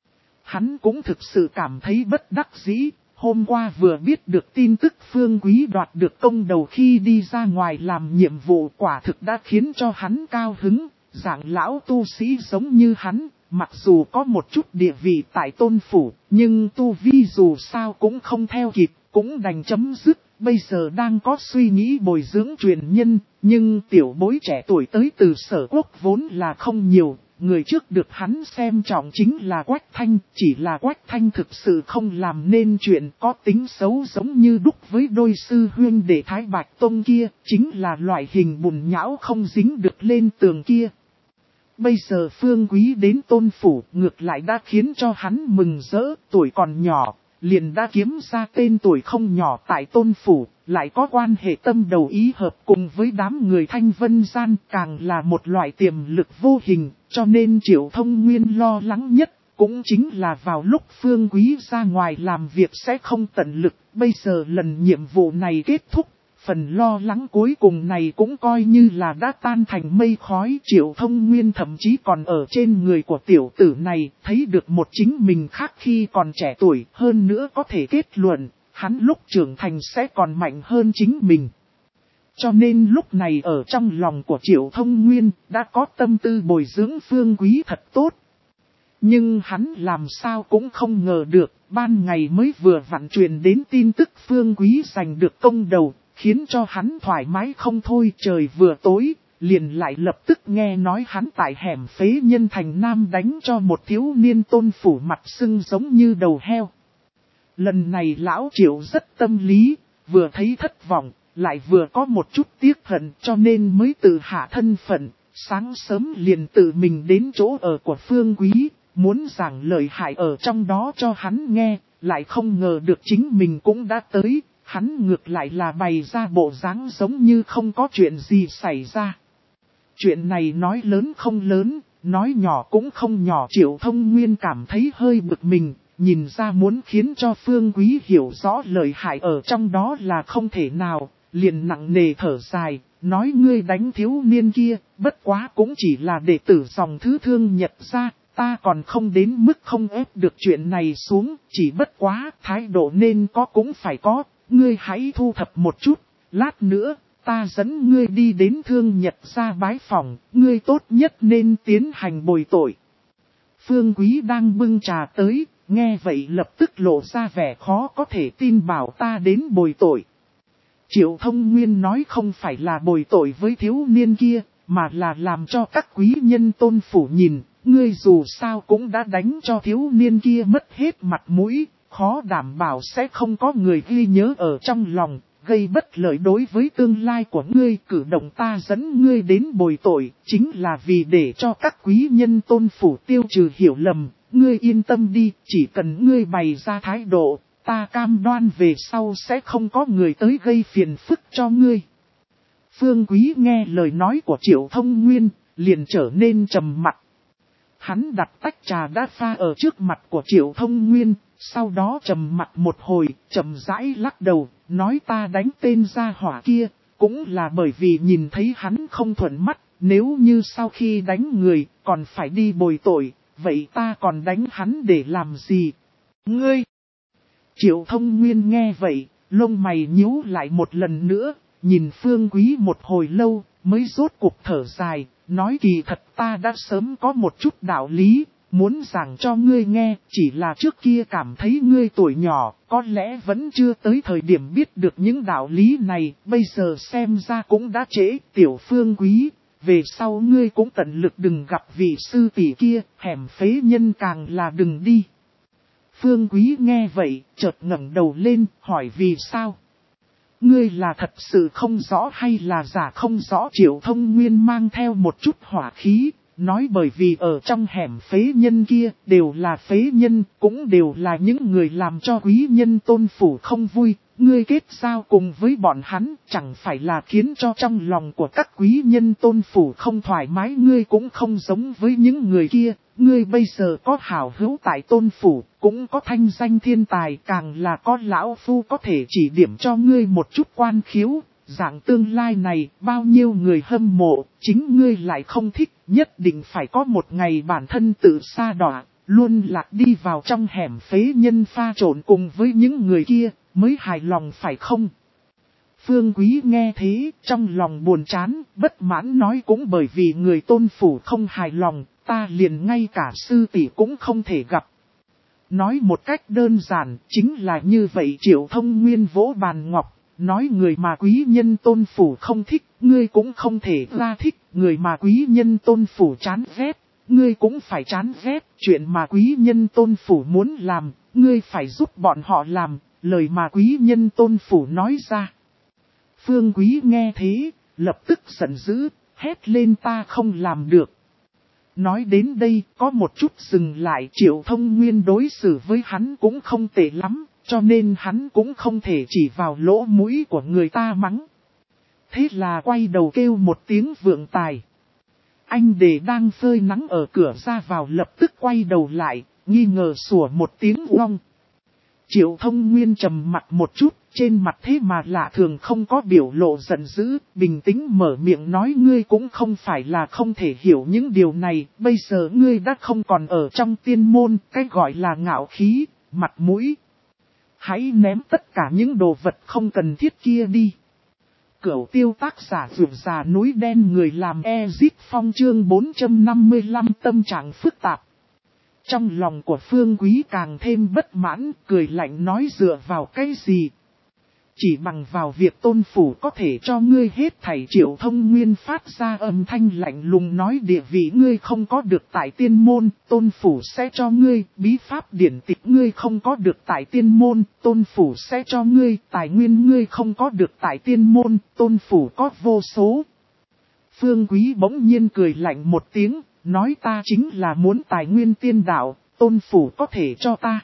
Hắn cũng thực sự cảm thấy bất đắc dĩ. Hôm qua vừa biết được tin tức Phương Quý đoạt được công đầu khi đi ra ngoài làm nhiệm vụ, quả thực đã khiến cho hắn cao hứng. Dạng lão tu sĩ giống như hắn, mặc dù có một chút địa vị tại Tôn phủ, nhưng tu vi dù sao cũng không theo kịp, cũng đành chấm dứt. Bây giờ đang có suy nghĩ bồi dưỡng truyền nhân, nhưng tiểu bối trẻ tuổi tới từ Sở Quốc vốn là không nhiều. Người trước được hắn xem trọng chính là Quách Thanh, chỉ là Quách Thanh thực sự không làm nên chuyện, có tính xấu giống như đúc với đôi sư huynh đệ Thái Bạch Tông kia, chính là loại hình bùn nhão không dính được lên tường kia. Bây giờ Phương Quý đến Tôn phủ, ngược lại đã khiến cho hắn mừng rỡ, tuổi còn nhỏ, liền đã kiếm ra tên tuổi không nhỏ tại Tôn phủ, lại có quan hệ tâm đầu ý hợp cùng với đám người Thanh Vân Gian, càng là một loại tiềm lực vô hình, cho nên Triệu Thông Nguyên lo lắng nhất, cũng chính là vào lúc Phương Quý ra ngoài làm việc sẽ không tận lực. Bây giờ lần nhiệm vụ này kết thúc, phần lo lắng cuối cùng này cũng coi như là đã tan thành mây khói. Triệu Thông Nguyên thậm chí còn ở trên người của tiểu tử này thấy được một chính mình khác khi còn trẻ tuổi, hơn nữa có thể kết luận, hắn lúc trưởng thành sẽ còn mạnh hơn chính mình. Cho nên lúc này ở trong lòng của Triệu Thông Nguyên đã có tâm tư bồi dưỡng Phương Quý thật tốt. Nhưng hắn làm sao cũng không ngờ được, ban ngày mới vừa vặn truyền đến tin tức Phương Quý giành được công đầu, khiến cho hắn thoải mái không thôi. Trời vừa tối, liền lại lập tức nghe nói hắn tại hẻm phế nhân thành Nam đánh cho một thiếu niên Tôn phủ mặt sưng giống như đầu heo. Lần này lão Triệu rất tâm lý, vừa thấy thất vọng, lại vừa có một chút tiếc hận, cho nên mới tự hạ thân phận, sáng sớm liền tự mình đến chỗ ở của Phương Quý, muốn giảng lời hại ở trong đó cho hắn nghe, lại không ngờ được chính mình cũng đã tới, hắn ngược lại là bày ra bộ dáng giống như không có chuyện gì xảy ra. Chuyện này nói lớn không lớn, nói nhỏ cũng không nhỏ. Triệu Thông Nguyên cảm thấy hơi bực mình, nhìn ra muốn khiến cho Phương Quý hiểu rõ lời hại ở trong đó là không thể nào, liền nặng nề thở dài, nói ngươi đánh thiếu niên kia, bất quá cũng chỉ là đệ tử dòng thứ Thương Nhật ra, ta còn không đến mức không ép được chuyện này xuống, chỉ bất quá thái độ nên có cũng phải có, ngươi hãy thu thập một chút, lát nữa, ta dẫn ngươi đi đến Thương Nhật ra bái phỏng, ngươi tốt nhất nên tiến hành bồi tội. Phương Quý đang bưng trà tới, nghe vậy lập tức lộ ra vẻ khó có thể tin, bảo ta đến bồi tội. Triệu Thông Nguyên nói không phải là bồi tội với thiếu niên kia, mà là làm cho các quý nhân Tôn phủ nhìn, ngươi dù sao cũng đã đánh cho thiếu niên kia mất hết mặt mũi, khó đảm bảo sẽ không có người ghi nhớ ở trong lòng, gây bất lợi đối với tương lai của ngươi. Cử động ta dẫn ngươi đến bồi tội, chính là vì để cho các quý nhân Tôn phủ tiêu trừ hiểu lầm, ngươi yên tâm đi, chỉ cần ngươi bày ra thái độ, ta cam đoan về sau sẽ không có người tới gây phiền phức cho ngươi. Phương Quý nghe lời nói của Triệu Thông Nguyên, liền trở nên trầm mặc. Hắn đặt tách trà đã pha ở trước mặt của Triệu Thông Nguyên, sau đó trầm mặt một hồi, chậm rãi lắc đầu, nói ta đánh tên gia hỏa kia, cũng là bởi vì nhìn thấy hắn không thuận mắt, nếu như sau khi đánh người, còn phải đi bồi tội, vậy ta còn đánh hắn để làm gì? Ngươi! Triệu Thông Nguyên nghe vậy, lông mày nhíu lại một lần nữa, nhìn Phương Quý một hồi lâu, mới rốt cuộc thở dài, nói kỳ thật ta đã sớm có một chút đạo lý, muốn giảng cho ngươi nghe, chỉ là trước kia cảm thấy ngươi tuổi nhỏ, có lẽ vẫn chưa tới thời điểm biết được những đạo lý này, bây giờ xem ra cũng đã trễ, tiểu Phương Quý, về sau ngươi cũng tận lực đừng gặp vị sư tỷ kia, hẻm phế nhân càng là đừng đi. Phương Quý nghe vậy, chợt ngẩng đầu lên, hỏi vì sao? Ngươi là thật sự không rõ hay là giả không rõ? Triệu Thông Nguyên mang theo một chút hỏa khí, nói bởi vì ở trong hẻm phế nhân kia, đều là phế nhân, cũng đều là những người làm cho quý nhân tôn phủ không vui. Ngươi kết giao cùng với bọn hắn, chẳng phải là khiến cho trong lòng của các quý nhân tôn phủ không thoải mái. Ngươi cũng không giống với những người kia, ngươi bây giờ có hảo hữu tại tôn phủ, cũng có thanh danh thiên tài, càng là có lão phu có thể chỉ điểm cho ngươi một chút quan khiếu. Dạng tương lai này, bao nhiêu người hâm mộ, chính ngươi lại không thích, nhất định phải có một ngày bản thân tự sa đọa, luôn lạc đi vào trong hẻm phế nhân pha trộn cùng với những người kia, mới hài lòng phải không? Phương Quý nghe thế, trong lòng buồn chán, bất mãn nói cũng bởi vì người tôn phủ không hài lòng, ta liền ngay cả sư tỷ cũng không thể gặp. Nói một cách đơn giản, chính là như vậy. Triệu Thông Nguyên vỗ bàn ngọc, nói người mà quý nhân tôn phủ không thích, ngươi cũng không thể ra thích, người mà quý nhân tôn phủ chán ghét, ngươi cũng phải chán ghét, chuyện mà quý nhân tôn phủ muốn làm, ngươi phải giúp bọn họ làm, lời mà quý nhân tôn phủ nói ra. Phương Quý nghe thế, lập tức giận dữ, hét lên ta không làm được. Nói đến đây, có một chút dừng lại. Triệu Thông Nguyên đối xử với hắn cũng không tệ lắm, cho nên hắn cũng không thể chỉ vào lỗ mũi của người ta mắng. Thế là quay đầu kêu một tiếng vượng tài. Anh để đang phơi nắng ở cửa ra vào lập tức quay đầu lại, nghi ngờ sủa một tiếng uong. Triệu Thông Nguyên trầm mặt một chút, trên mặt thế mà lạ thường không có biểu lộ giận dữ, bình tĩnh mở miệng nói ngươi cũng không phải là không thể hiểu những điều này, bây giờ ngươi đã không còn ở trong tiên môn, cái gọi là ngạo khí, mặt mũi. Hãy ném tất cả những đồ vật không cần thiết kia đi. Cửu Tiêu tác giả Vượt Già Núi Đen người làm Ezit Phong chương bốn trăm năm mươi lăm tâm trạng phức tạp. Trong lòng của Phương Quý càng thêm bất mãn, cười lạnh nói dựa vào cái gì? Chỉ bằng vào việc tôn phủ có thể cho ngươi hết thảy. Triệu Thông Nguyên phát ra âm thanh lạnh lùng nói địa vị ngươi không có được tại tiên môn, tôn phủ sẽ cho ngươi, bí pháp điển tịch ngươi không có được tại tiên môn, tôn phủ sẽ cho ngươi, tài nguyên ngươi không có được tại tiên môn, tôn phủ có vô số. Phương Quý bỗng nhiên cười lạnh một tiếng, nói ta chính là muốn tài nguyên tiên đạo, tôn phủ có thể cho ta.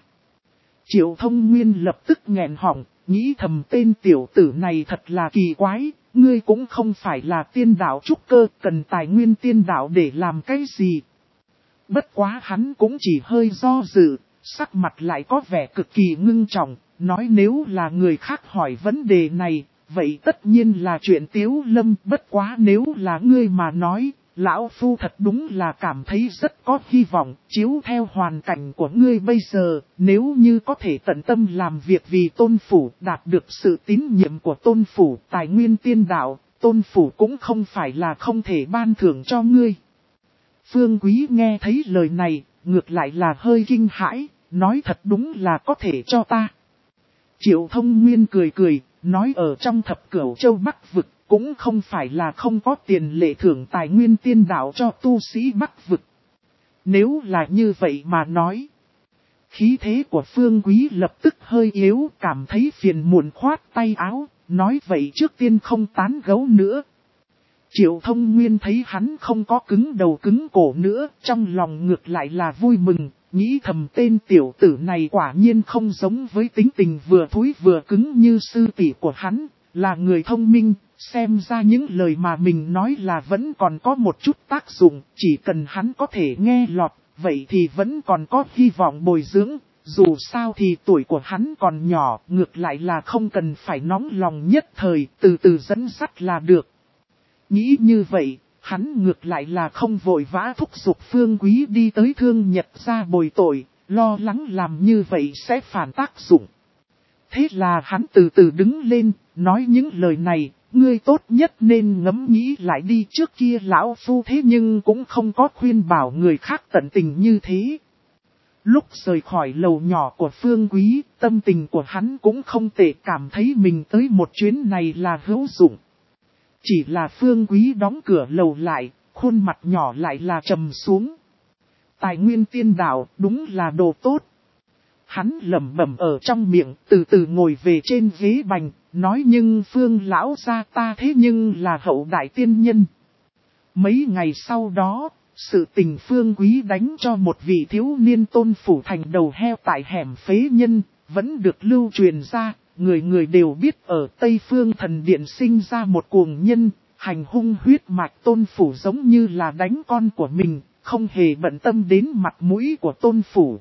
Triệu Thông Nguyên lập tức nghẹn họng, nghĩ thầm tên tiểu tử này thật là kỳ quái, ngươi cũng không phải là tiên đạo trúc cơ, cần tài nguyên tiên đạo để làm cái gì. Bất quá hắn cũng chỉ hơi do dự, sắc mặt lại có vẻ cực kỳ ngưng trọng, nói nếu là người khác hỏi vấn đề này, vậy tất nhiên là chuyện Tiếu Lâm, bất quá nếu là ngươi mà nói, lão phu thật đúng là cảm thấy rất có hy vọng, chiếu theo hoàn cảnh của ngươi bây giờ, nếu như có thể tận tâm làm việc vì tôn phủ, đạt được sự tín nhiệm của tôn phủ, tài nguyên tiên đạo, tôn phủ cũng không phải là không thể ban thưởng cho ngươi. Phương Quý nghe thấy lời này, ngược lại là hơi kinh hãi, nói thật đúng là có thể cho ta. Triệu Thông Nguyên cười cười, nói ở trong thập cửu châu Bắc vực, cũng không phải là không có tiền lệ thưởng tài nguyên tiên đạo cho tu sĩ Bắc vực. Nếu là như vậy mà nói, khí thế của Phương Quý lập tức hơi yếu, cảm thấy phiền muộn khoát tay áo, nói vậy trước tiên không tán gẫu nữa. Triệu Thông Nguyên thấy hắn không có cứng đầu cứng cổ nữa, trong lòng ngược lại là vui mừng, nghĩ thầm tên tiểu tử này quả nhiên không giống với tính tình vừa thúi vừa cứng như sư tỷ của hắn, là người thông minh, xem ra những lời mà mình nói là vẫn còn có một chút tác dụng, chỉ cần hắn có thể nghe lọt, vậy thì vẫn còn có hy vọng bồi dưỡng, dù sao thì tuổi của hắn còn nhỏ, ngược lại là không cần phải nóng lòng nhất thời, từ từ dẫn dắt là được. Nghĩ như vậy, hắn ngược lại là không vội vã thúc giục Phương Quý đi tới Thương Nhật ra bồi tội, lo lắng làm như vậy sẽ phản tác dụng. Thế là hắn từ từ đứng lên, nói những lời này, ngươi tốt nhất nên ngẫm nghĩ lại đi, trước kia lão phu thế nhưng cũng không có khuyên bảo người khác tận tình như thế. Lúc rời khỏi lầu nhỏ của Phương Quý, tâm tình của hắn cũng không tệ, cảm thấy mình tới một chuyến này là hữu dụng. Chỉ là Phương Quý đóng cửa lầu lại, khuôn mặt nhỏ lại là trầm xuống. Tài nguyên tiên đạo đúng là đồ tốt. Hắn lẩm bẩm ở trong miệng, từ từ ngồi về trên ghế bành, nói nhưng Phương lão gia ta thế nhưng là hậu đại tiên nhân. Mấy ngày sau đó, sự tình Phương Quý đánh cho một vị thiếu niên tôn phủ thành đầu heo tại hẻm phế nhân, vẫn được lưu truyền ra, người người đều biết ở Tây Phương Thần Điện sinh ra một cuồng nhân, hành hung huyết mạch tôn phủ giống như là đánh con của mình, không hề bận tâm đến mặt mũi của tôn phủ.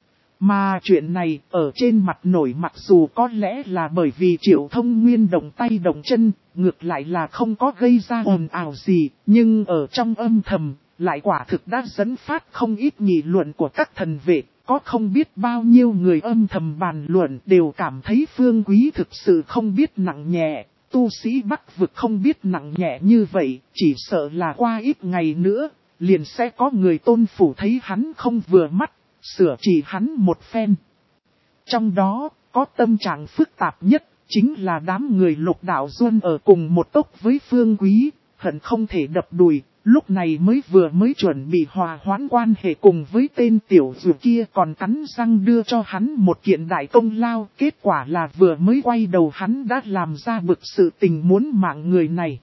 Mà chuyện này ở trên mặt nổi, mặc dù có lẽ là bởi vì Triệu Thông Nguyên động tay động chân, ngược lại là không có gây ra ồn ào gì, nhưng ở trong âm thầm, lại quả thực đã dẫn phát không ít nghị luận của các thần vệ, có không biết bao nhiêu người âm thầm bàn luận đều cảm thấy Phương Quý thực sự không biết nặng nhẹ, tu sĩ Bắc vực không biết nặng nhẹ như vậy, chỉ sợ là qua ít ngày nữa, liền sẽ có người tôn phủ thấy hắn không vừa mắt, sửa chỉ hắn một phen. Trong đó, có tâm trạng phức tạp nhất, chính là đám người Lục Đạo Duân ở cùng một tốc với Phương Quý, hận không thể đập đùi, lúc này mới vừa mới chuẩn bị hòa hoãn quan hệ cùng với tên tiểu dụ kia, còn cắn răng đưa cho hắn một kiện đại công lao, kết quả là vừa mới quay đầu hắn đã làm ra bực sự tình muốn mạng người này.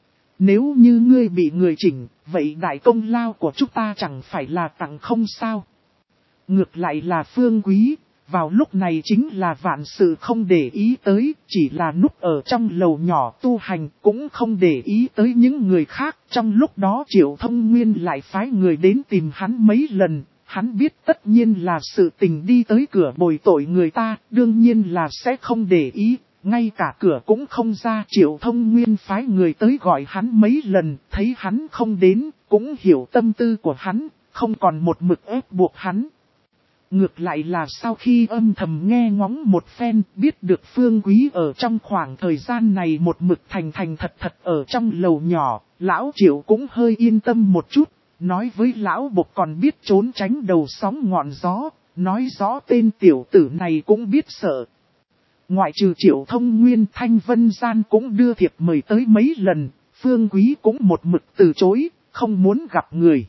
Nếu như ngươi bị người chỉnh, vậy đại công lao của chúng ta chẳng phải là tặng không sao? Ngược lại là Phương Quý, vào lúc này chính là vạn sự không để ý tới, chỉ là núp ở trong lầu nhỏ tu hành, cũng không để ý tới những người khác. Trong lúc đó Triệu Thông Nguyên lại phái người đến tìm hắn mấy lần, hắn biết tất nhiên là sự tình đi tới cửa bồi tội người ta, đương nhiên là sẽ không để ý, ngay cả cửa cũng không ra. Triệu Thông Nguyên phái người tới gọi hắn mấy lần, thấy hắn không đến, cũng hiểu tâm tư của hắn, không còn một mực ép buộc hắn. Ngược lại là sau khi âm thầm nghe ngóng một phen, biết được Phương Quý ở trong khoảng thời gian này một mực thành thành thật thật ở trong lầu nhỏ, lão Triệu cũng hơi yên tâm một chút, nói với lão Bộc còn biết trốn tránh đầu sóng ngọn gió, nói rõ tên tiểu tử này cũng biết sợ. Ngoại trừ Triệu Thông Nguyên, Thanh Vân Gian cũng đưa thiệp mời tới mấy lần, Phương Quý cũng một mực từ chối, không muốn gặp người.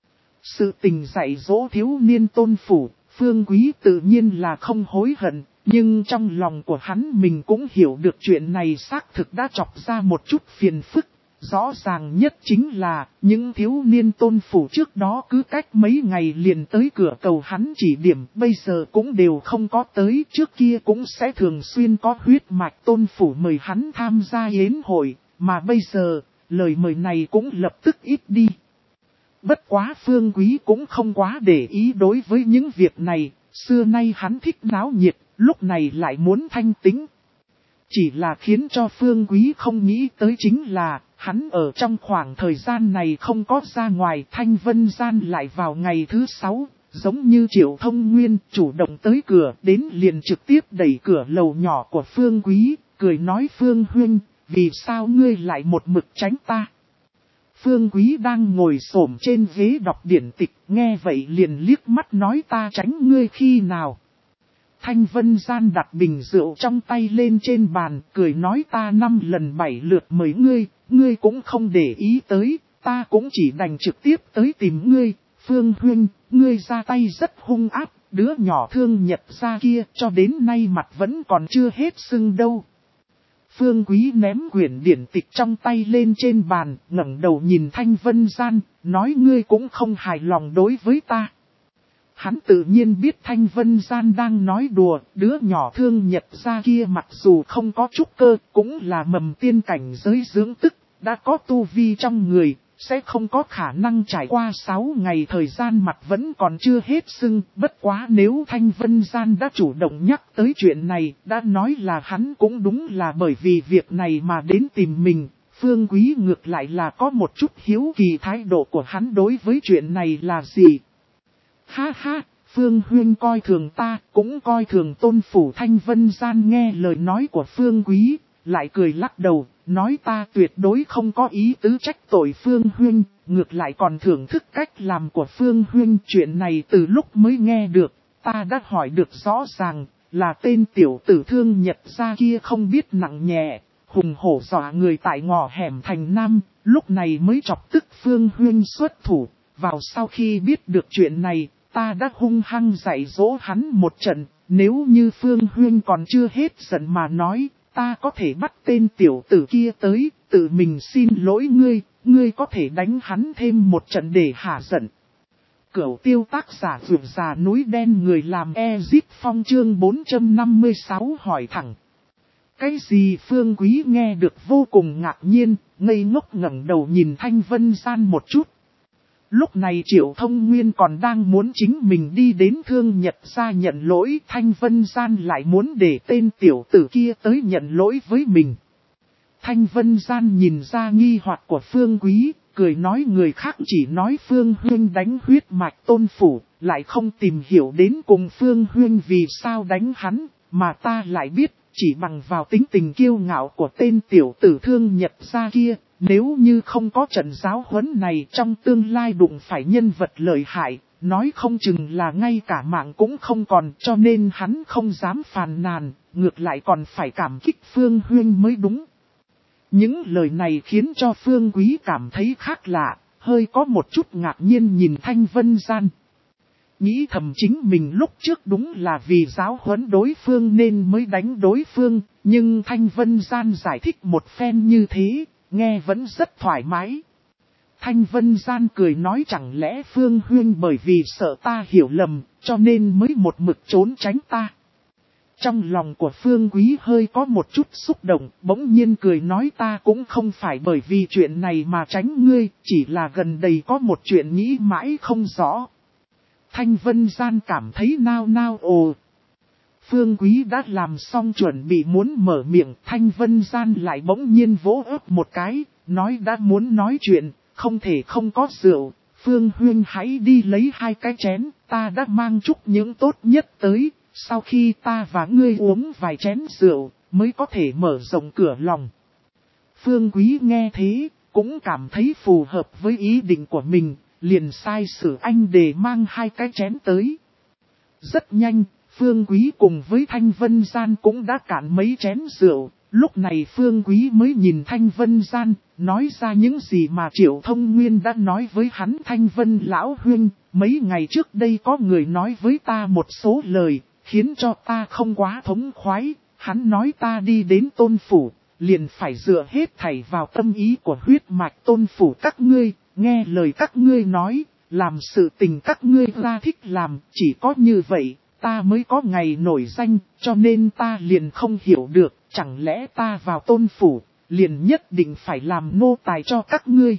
Sự tình dạy dỗ thiếu niên tôn phủ, Phương Quý tự nhiên là không hối hận, nhưng trong lòng của hắn mình cũng hiểu được chuyện này xác thực đã chọc ra một chút phiền phức. Rõ ràng nhất chính là, những thiếu niên tôn phủ trước đó cứ cách mấy ngày liền tới cửa cầu hắn chỉ điểm, bây giờ cũng đều không có tới, trước kia cũng sẽ thường xuyên có huyết mạch tôn phủ mời hắn tham gia yến hội, mà bây giờ, lời mời này cũng lập tức ít đi. Bất quá Phương Quý cũng không quá để ý đối với những việc này, xưa nay hắn thích náo nhiệt, lúc này lại muốn thanh tĩnh. Chỉ là khiến cho Phương Quý không nghĩ tới chính là, hắn ở trong khoảng thời gian này không có ra ngoài, Thanh Vân Gian lại vào ngày thứ sáu, giống như Triệu Thông Nguyên chủ động tới cửa, đến liền trực tiếp đẩy cửa lầu nhỏ của Phương Quý, cười nói Phương Huynh, vì sao ngươi lại một mực tránh ta? Phương Quý đang ngồi xổm trên ghế đọc điển tịch, nghe vậy liền liếc mắt nói ta tránh ngươi khi nào. Thanh Vân Gian đặt bình rượu trong tay lên trên bàn, cười nói ta năm lần bảy lượt mời ngươi, ngươi cũng không để ý tới, ta cũng chỉ đành trực tiếp tới tìm ngươi. Phương Huynh, ngươi ra tay rất hung ác, đứa nhỏ Thương Nhật ra kia cho đến nay mặt vẫn còn chưa hết sưng đâu. Phương Quý ném quyển điển tịch trong tay lên trên bàn, ngẩng đầu nhìn Thanh Vân Gian, nói ngươi cũng không hài lòng đối với ta. Hắn tự nhiên biết Thanh Vân Gian đang nói đùa, đứa nhỏ Thương Nhật ra kia mặc dù không có trúc cơ, cũng là mầm tiên cảnh giới dưỡng tức, đã có tu vi trong người, sẽ không có khả năng trải qua sáu ngày thời gian mặt vẫn còn chưa hết sưng. Bất quá nếu Thanh Vân Gian đã chủ động nhắc tới chuyện này, đã nói là hắn cũng đúng là bởi vì việc này mà đến tìm mình. Phương Quý ngược lại là có một chút hiếu kỳ thái độ của hắn đối với chuyện này là gì. Ha ha, Phương Huyên coi thường ta, cũng coi thường Tôn phủ. Thanh Vân Gian nghe lời nói của Phương Quý, lại cười lắc đầu, nói ta tuyệt đối không có ý tứ trách tội Phương Huyên, ngược lại còn thưởng thức cách làm của Phương Huyên. Chuyện này từ lúc mới nghe được, ta đã hỏi được rõ ràng, là tên tiểu tử Thương Nhật gia kia không biết nặng nhẹ, hùng hổ dọa người tại ngõ hẻm thành Nam, lúc này mới chọc tức Phương Huyên xuất thủ. Vào sau khi biết được chuyện này, ta đã hung hăng dạy dỗ hắn một trận, nếu như Phương Huyên còn chưa hết giận mà nói, ta có thể bắt tên tiểu tử kia tới, tự mình xin lỗi ngươi, ngươi có thể đánh hắn thêm một trận để hả giận. Cửu tiêu tác giả vượt già núi đen người làm Ezip Phong chương bốn trăm năm mươi sáu hỏi thẳng. Cái gì? Phương Quý nghe được vô cùng ngạc nhiên, ngây ngốc ngẩng đầu nhìn Thanh Vân Gian một chút. Lúc này Triệu Thông Nguyên còn đang muốn chính mình đi đến Thương Nhật gia nhận lỗi, Thanh Vân Gian lại muốn để tên tiểu tử kia tới nhận lỗi với mình. Thanh Vân Gian nhìn ra nghi hoặc của Phương Quý, cười nói người khác chỉ nói Phương Huyên đánh huyết mạch Tôn phủ, lại không tìm hiểu đến cùng Phương Huyên vì sao đánh hắn, mà ta lại biết, chỉ bằng vào tính tình kiêu ngạo của tên tiểu tử Thương Nhật gia kia. Nếu như không có trận giáo huấn này trong tương lai đụng phải nhân vật lợi hại, nói không chừng là ngay cả mạng cũng không còn, cho nên hắn không dám phàn nàn, ngược lại còn phải cảm kích Phương Huyên mới đúng. Những lời này khiến cho Phương Quý cảm thấy khác lạ, hơi có một chút ngạc nhiên nhìn Thanh Vân Gian. Nghĩ thầm chính mình lúc trước đúng là vì giáo huấn đối phương nên mới đánh đối phương, nhưng Thanh Vân Gian giải thích một phen như thế, nghe vẫn rất thoải mái. Thanh Vân Gian cười nói chẳng lẽ Phương Huyên bởi vì sợ ta hiểu lầm, cho nên mới một mực trốn tránh ta. Trong lòng của Phương Quý hơi có một chút xúc động, bỗng nhiên cười nói ta cũng không phải bởi vì chuyện này mà tránh ngươi, chỉ là gần đây có một chuyện nghĩ mãi không rõ. Thanh Vân Gian cảm thấy nao nao ồ. Phương Quý đã làm xong chuẩn bị muốn mở miệng, Thanh Vân Gian lại bỗng nhiên vỗ ớt một cái, nói đã muốn nói chuyện, không thể không có rượu. Phương Huyên hãy đi lấy hai cái chén, ta đã mang chút những tốt nhất tới, sau khi ta và ngươi uống vài chén rượu, mới có thể mở rộng cửa lòng. Phương Quý nghe thế, cũng cảm thấy phù hợp với ý định của mình, liền sai sử anh để mang hai cái chén tới. Rất nhanh, Phương Quý cùng với Thanh Vân Gian cũng đã cạn mấy chén rượu, lúc này Phương Quý mới nhìn Thanh Vân Gian, nói ra những gì mà Triệu Thông Nguyên đã nói với hắn. Thanh Vân lão huynh, mấy ngày trước đây có người nói với ta một số lời, khiến cho ta không quá thống khoái, hắn nói ta đi đến Tôn phủ, liền phải dựa hết thảy vào tâm ý của huyết mạch Tôn phủ các ngươi, nghe lời các ngươi nói, làm sự tình các ngươi ra thích làm, chỉ có như vậy, ta mới có ngày nổi danh, cho nên ta liền không hiểu được, chẳng lẽ ta vào Tôn phủ, liền nhất định phải làm nô tài cho các ngươi.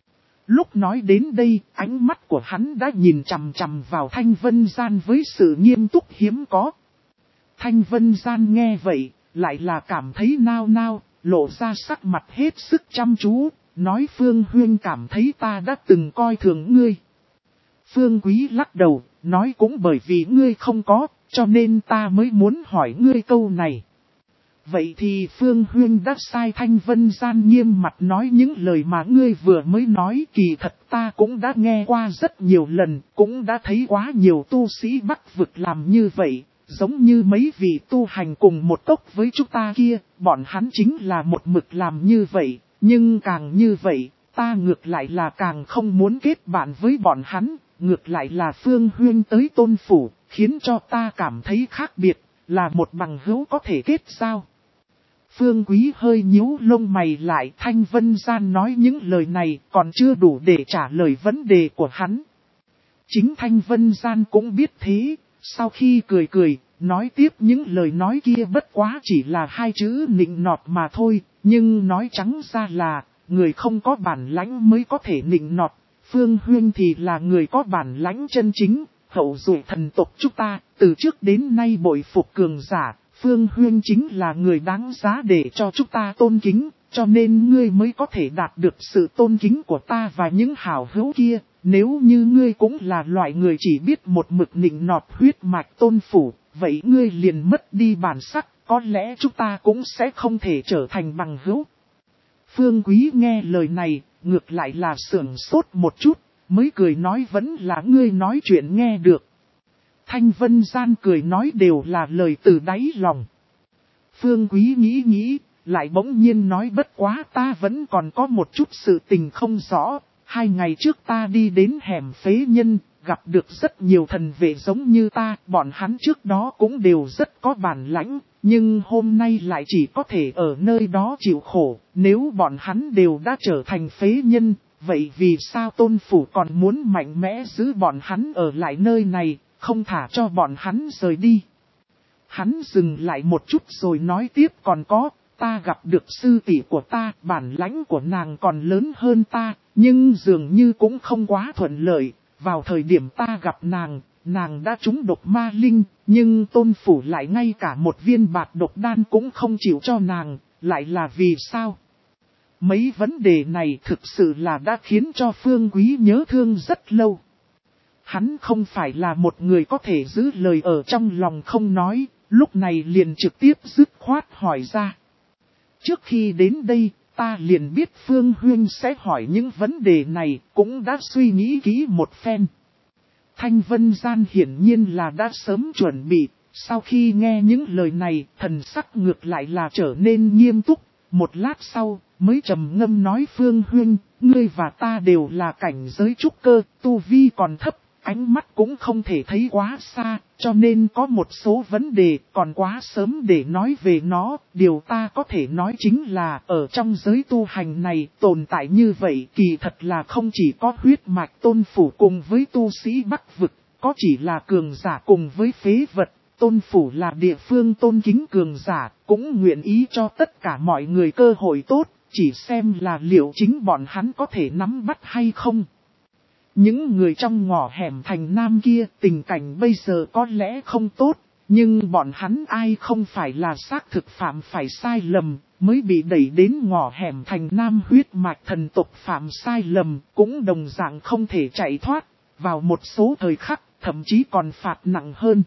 Lúc nói đến đây, ánh mắt của hắn đã nhìn chằm chằm vào Thanh Vân Gian với sự nghiêm túc hiếm có. Thanh Vân Gian nghe vậy, lại là cảm thấy nao nao, lộ ra sắc mặt hết sức chăm chú, nói Phương Huyên cảm thấy ta đã từng coi thường ngươi. Phương Quý lắc đầu, nói cũng bởi vì ngươi không có, cho nên ta mới muốn hỏi ngươi câu này. Vậy thì Phương Huyên đã sai. Thanh Vân Gian nghiêm mặt nói những lời mà ngươi vừa mới nói kỳ thật ta cũng đã nghe qua rất nhiều lần, cũng đã thấy quá nhiều tu sĩ Bắc vực làm như vậy, giống như mấy vị tu hành cùng một tốc với chúng ta kia, bọn hắn chính là một mực làm như vậy, nhưng càng như vậy, ta ngược lại là càng không muốn kết bạn với bọn hắn, ngược lại là Phương Huyên tới Tôn phủ, khiến cho ta cảm thấy khác biệt, là một bằng hữu có thể kết giao. Phương Quý hơi nhíu lông mày lại. Thanh Vân Gian nói những lời này còn chưa đủ để trả lời vấn đề của hắn. Chính Thanh Vân Gian cũng biết thế, sau khi cười cười, nói tiếp những lời nói kia bất quá chỉ là hai chữ nịnh nọt mà thôi, nhưng nói trắng ra là, người không có bản lãnh mới có thể nịnh nọt, Phương Huyên thì là người có bản lãnh chân chính, hậu duệ thần tộc chúng ta, từ trước đến nay bội phục cường giả, Phương Huyên chính là người đáng giá để cho chúng ta tôn kính, cho nên ngươi mới có thể đạt được sự tôn kính của ta và những hảo hữu kia. Nếu như ngươi cũng là loại người chỉ biết một mực nịnh nọt huyết mạch tôn phủ, vậy ngươi liền mất đi bản sắc, có lẽ chúng ta cũng sẽ không thể trở thành bằng hữu. Phương Quý nghe lời này, ngược lại là sưởng sốt một chút, mới cười nói vẫn là ngươi nói chuyện nghe được. Thanh Vân Gian cười nói đều là lời từ đáy lòng. Phương Quý nghĩ nghĩ, lại bỗng nhiên nói bất quá ta vẫn còn có một chút sự tình không rõ. Hai ngày trước ta đi đến hẻm phế nhân, gặp được rất nhiều thần vệ giống như ta, bọn hắn trước đó cũng đều rất có bản lãnh, nhưng hôm nay lại chỉ có thể ở nơi đó chịu khổ, nếu bọn hắn đều đã trở thành phế nhân, vậy vì sao tôn phủ còn muốn mạnh mẽ giữ bọn hắn ở lại nơi này, không thả cho bọn hắn rời đi. Hắn dừng lại một chút rồi nói tiếp còn có. Ta gặp được sư tỷ của ta, bản lãnh của nàng còn lớn hơn ta, nhưng dường như cũng không quá thuận lợi. Vào thời điểm ta gặp nàng, nàng đã trúng độc ma linh, nhưng tôn phủ lại ngay cả một viên bạt độc đan cũng không chịu cho nàng, lại là vì sao? Mấy vấn đề này thực sự là đã khiến cho Phương Quý nhớ thương rất lâu. Hắn không phải là một người có thể giữ lời ở trong lòng không nói, lúc này liền trực tiếp dứt khoát hỏi ra. Trước khi đến đây, ta liền biết Phương Huyên sẽ hỏi những vấn đề này, cũng đã suy nghĩ kỹ một phen. Thanh Vân Gian hiển nhiên là đã sớm chuẩn bị, sau khi nghe những lời này, thần sắc ngược lại là trở nên nghiêm túc. Một lát sau, mới trầm ngâm nói Phương Huyên, ngươi và ta đều là cảnh giới trúc cơ, tu vi còn thấp. Ánh mắt cũng không thể thấy quá xa, cho nên có một số vấn đề còn quá sớm để nói về nó. Điều ta có thể nói chính là ở trong giới tu hành này tồn tại như vậy kỳ thật là không chỉ có huyết mạch tôn phủ cùng với tu sĩ Bắc Vực, có chỉ là cường giả cùng với phế vật. Tôn phủ là địa phương tôn kính cường giả, cũng nguyện ý cho tất cả mọi người cơ hội tốt, chỉ xem là liệu chính bọn hắn có thể nắm bắt hay không. Những người trong ngõ hẻm thành Nam kia tình cảnh bây giờ có lẽ không tốt, nhưng bọn hắn ai không phải là xác thực phạm phải sai lầm, mới bị đẩy đến ngõ hẻm thành Nam huyết mạch thần tộc phạm sai lầm, cũng đồng dạng không thể chạy thoát, vào một số thời khắc, thậm chí còn phạt nặng hơn.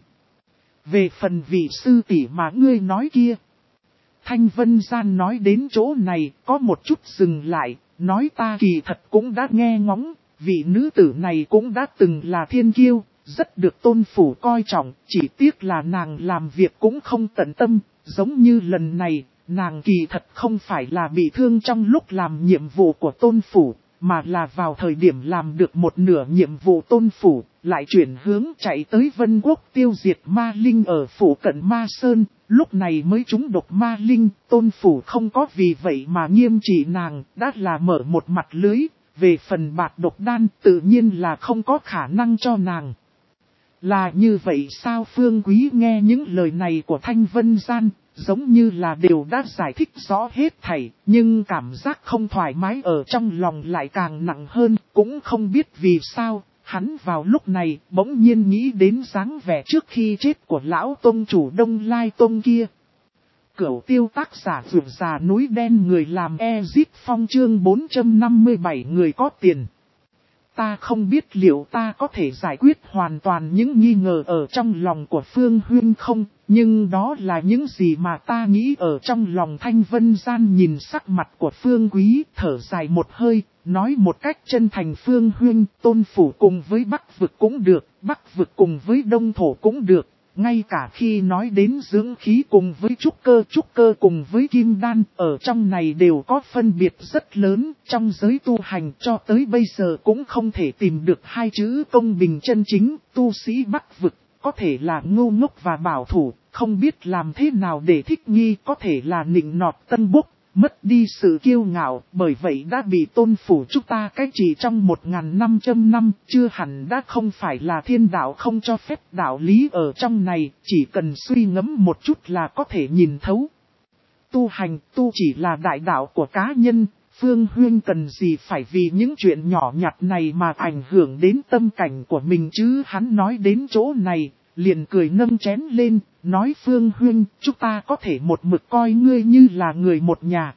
Về phần vị sư tỷ mà ngươi nói kia, Thanh Vân Gian nói đến chỗ này, có một chút dừng lại, nói ta kỳ thật cũng đã nghe ngóng. Vị nữ tử này cũng đã từng là thiên kiêu, rất được tôn phủ coi trọng, chỉ tiếc là nàng làm việc cũng không tận tâm, giống như lần này, nàng kỳ thật không phải là bị thương trong lúc làm nhiệm vụ của tôn phủ, mà là vào thời điểm làm được một nửa nhiệm vụ tôn phủ, lại chuyển hướng chạy tới Vân Quốc tiêu diệt ma linh ở phủ cận Ma Sơn, lúc này mới trúng độc ma linh, tôn phủ không có vì vậy mà nghiêm trị nàng, đã là mở một mặt lưới. Về phần bạt độc đan tự nhiên là không có khả năng cho nàng. Là như vậy sao? Phương Quý nghe những lời này của Thanh Vân Gian, giống như là đều đã giải thích rõ hết thảy, nhưng cảm giác không thoải mái ở trong lòng lại càng nặng hơn, cũng không biết vì sao, hắn vào lúc này bỗng nhiên nghĩ đến dáng vẻ trước khi chết của lão tông chủ Đông Lai Tông kia. Cửu tiêu tác giả vượt già núi đen người làm Ezip Phong chương bốn trăm năm mươi bảy người có tiền. Ta không biết liệu ta có thể giải quyết hoàn toàn những nghi ngờ ở trong lòng của Phương Huyên không, nhưng đó là những gì mà ta nghĩ ở trong lòng. Thanh Vân Gian nhìn sắc mặt của Phương Quý, thở dài một hơi, nói một cách chân thành Phương Huyên, tôn phủ cùng với Bắc Vực cũng được, Bắc Vực cùng với Đông Thổ cũng được. Ngay cả khi nói đến dưỡng khí cùng với trúc cơ, trúc cơ cùng với kim đan, ở trong này đều có phân biệt rất lớn, trong giới tu hành cho tới bây giờ cũng không thể tìm được hai chữ công bình chân chính, tu sĩ Bắc Vực, có thể là ngu ngốc và bảo thủ, không biết làm thế nào để thích nghi, có thể là nịnh nọt tân bốc, mất đi sự kiêu ngạo, bởi vậy đã bị tôn phủ chúng ta cách chỉ trong một nghìn năm trăm năm, chưa hẳn đã không phải là thiên đạo không cho phép đạo lý ở trong này, chỉ cần suy ngẫm một chút là có thể nhìn thấu. Tu hành, tu chỉ là đại đạo của cá nhân, Phương Huyên cần gì phải vì những chuyện nhỏ nhặt này mà ảnh hưởng đến tâm cảnh của mình chứ. Hắn nói đến chỗ này, liền cười nâng chén lên, nói Phương Huyên, chúng ta có thể một mực coi ngươi như là người một nhà.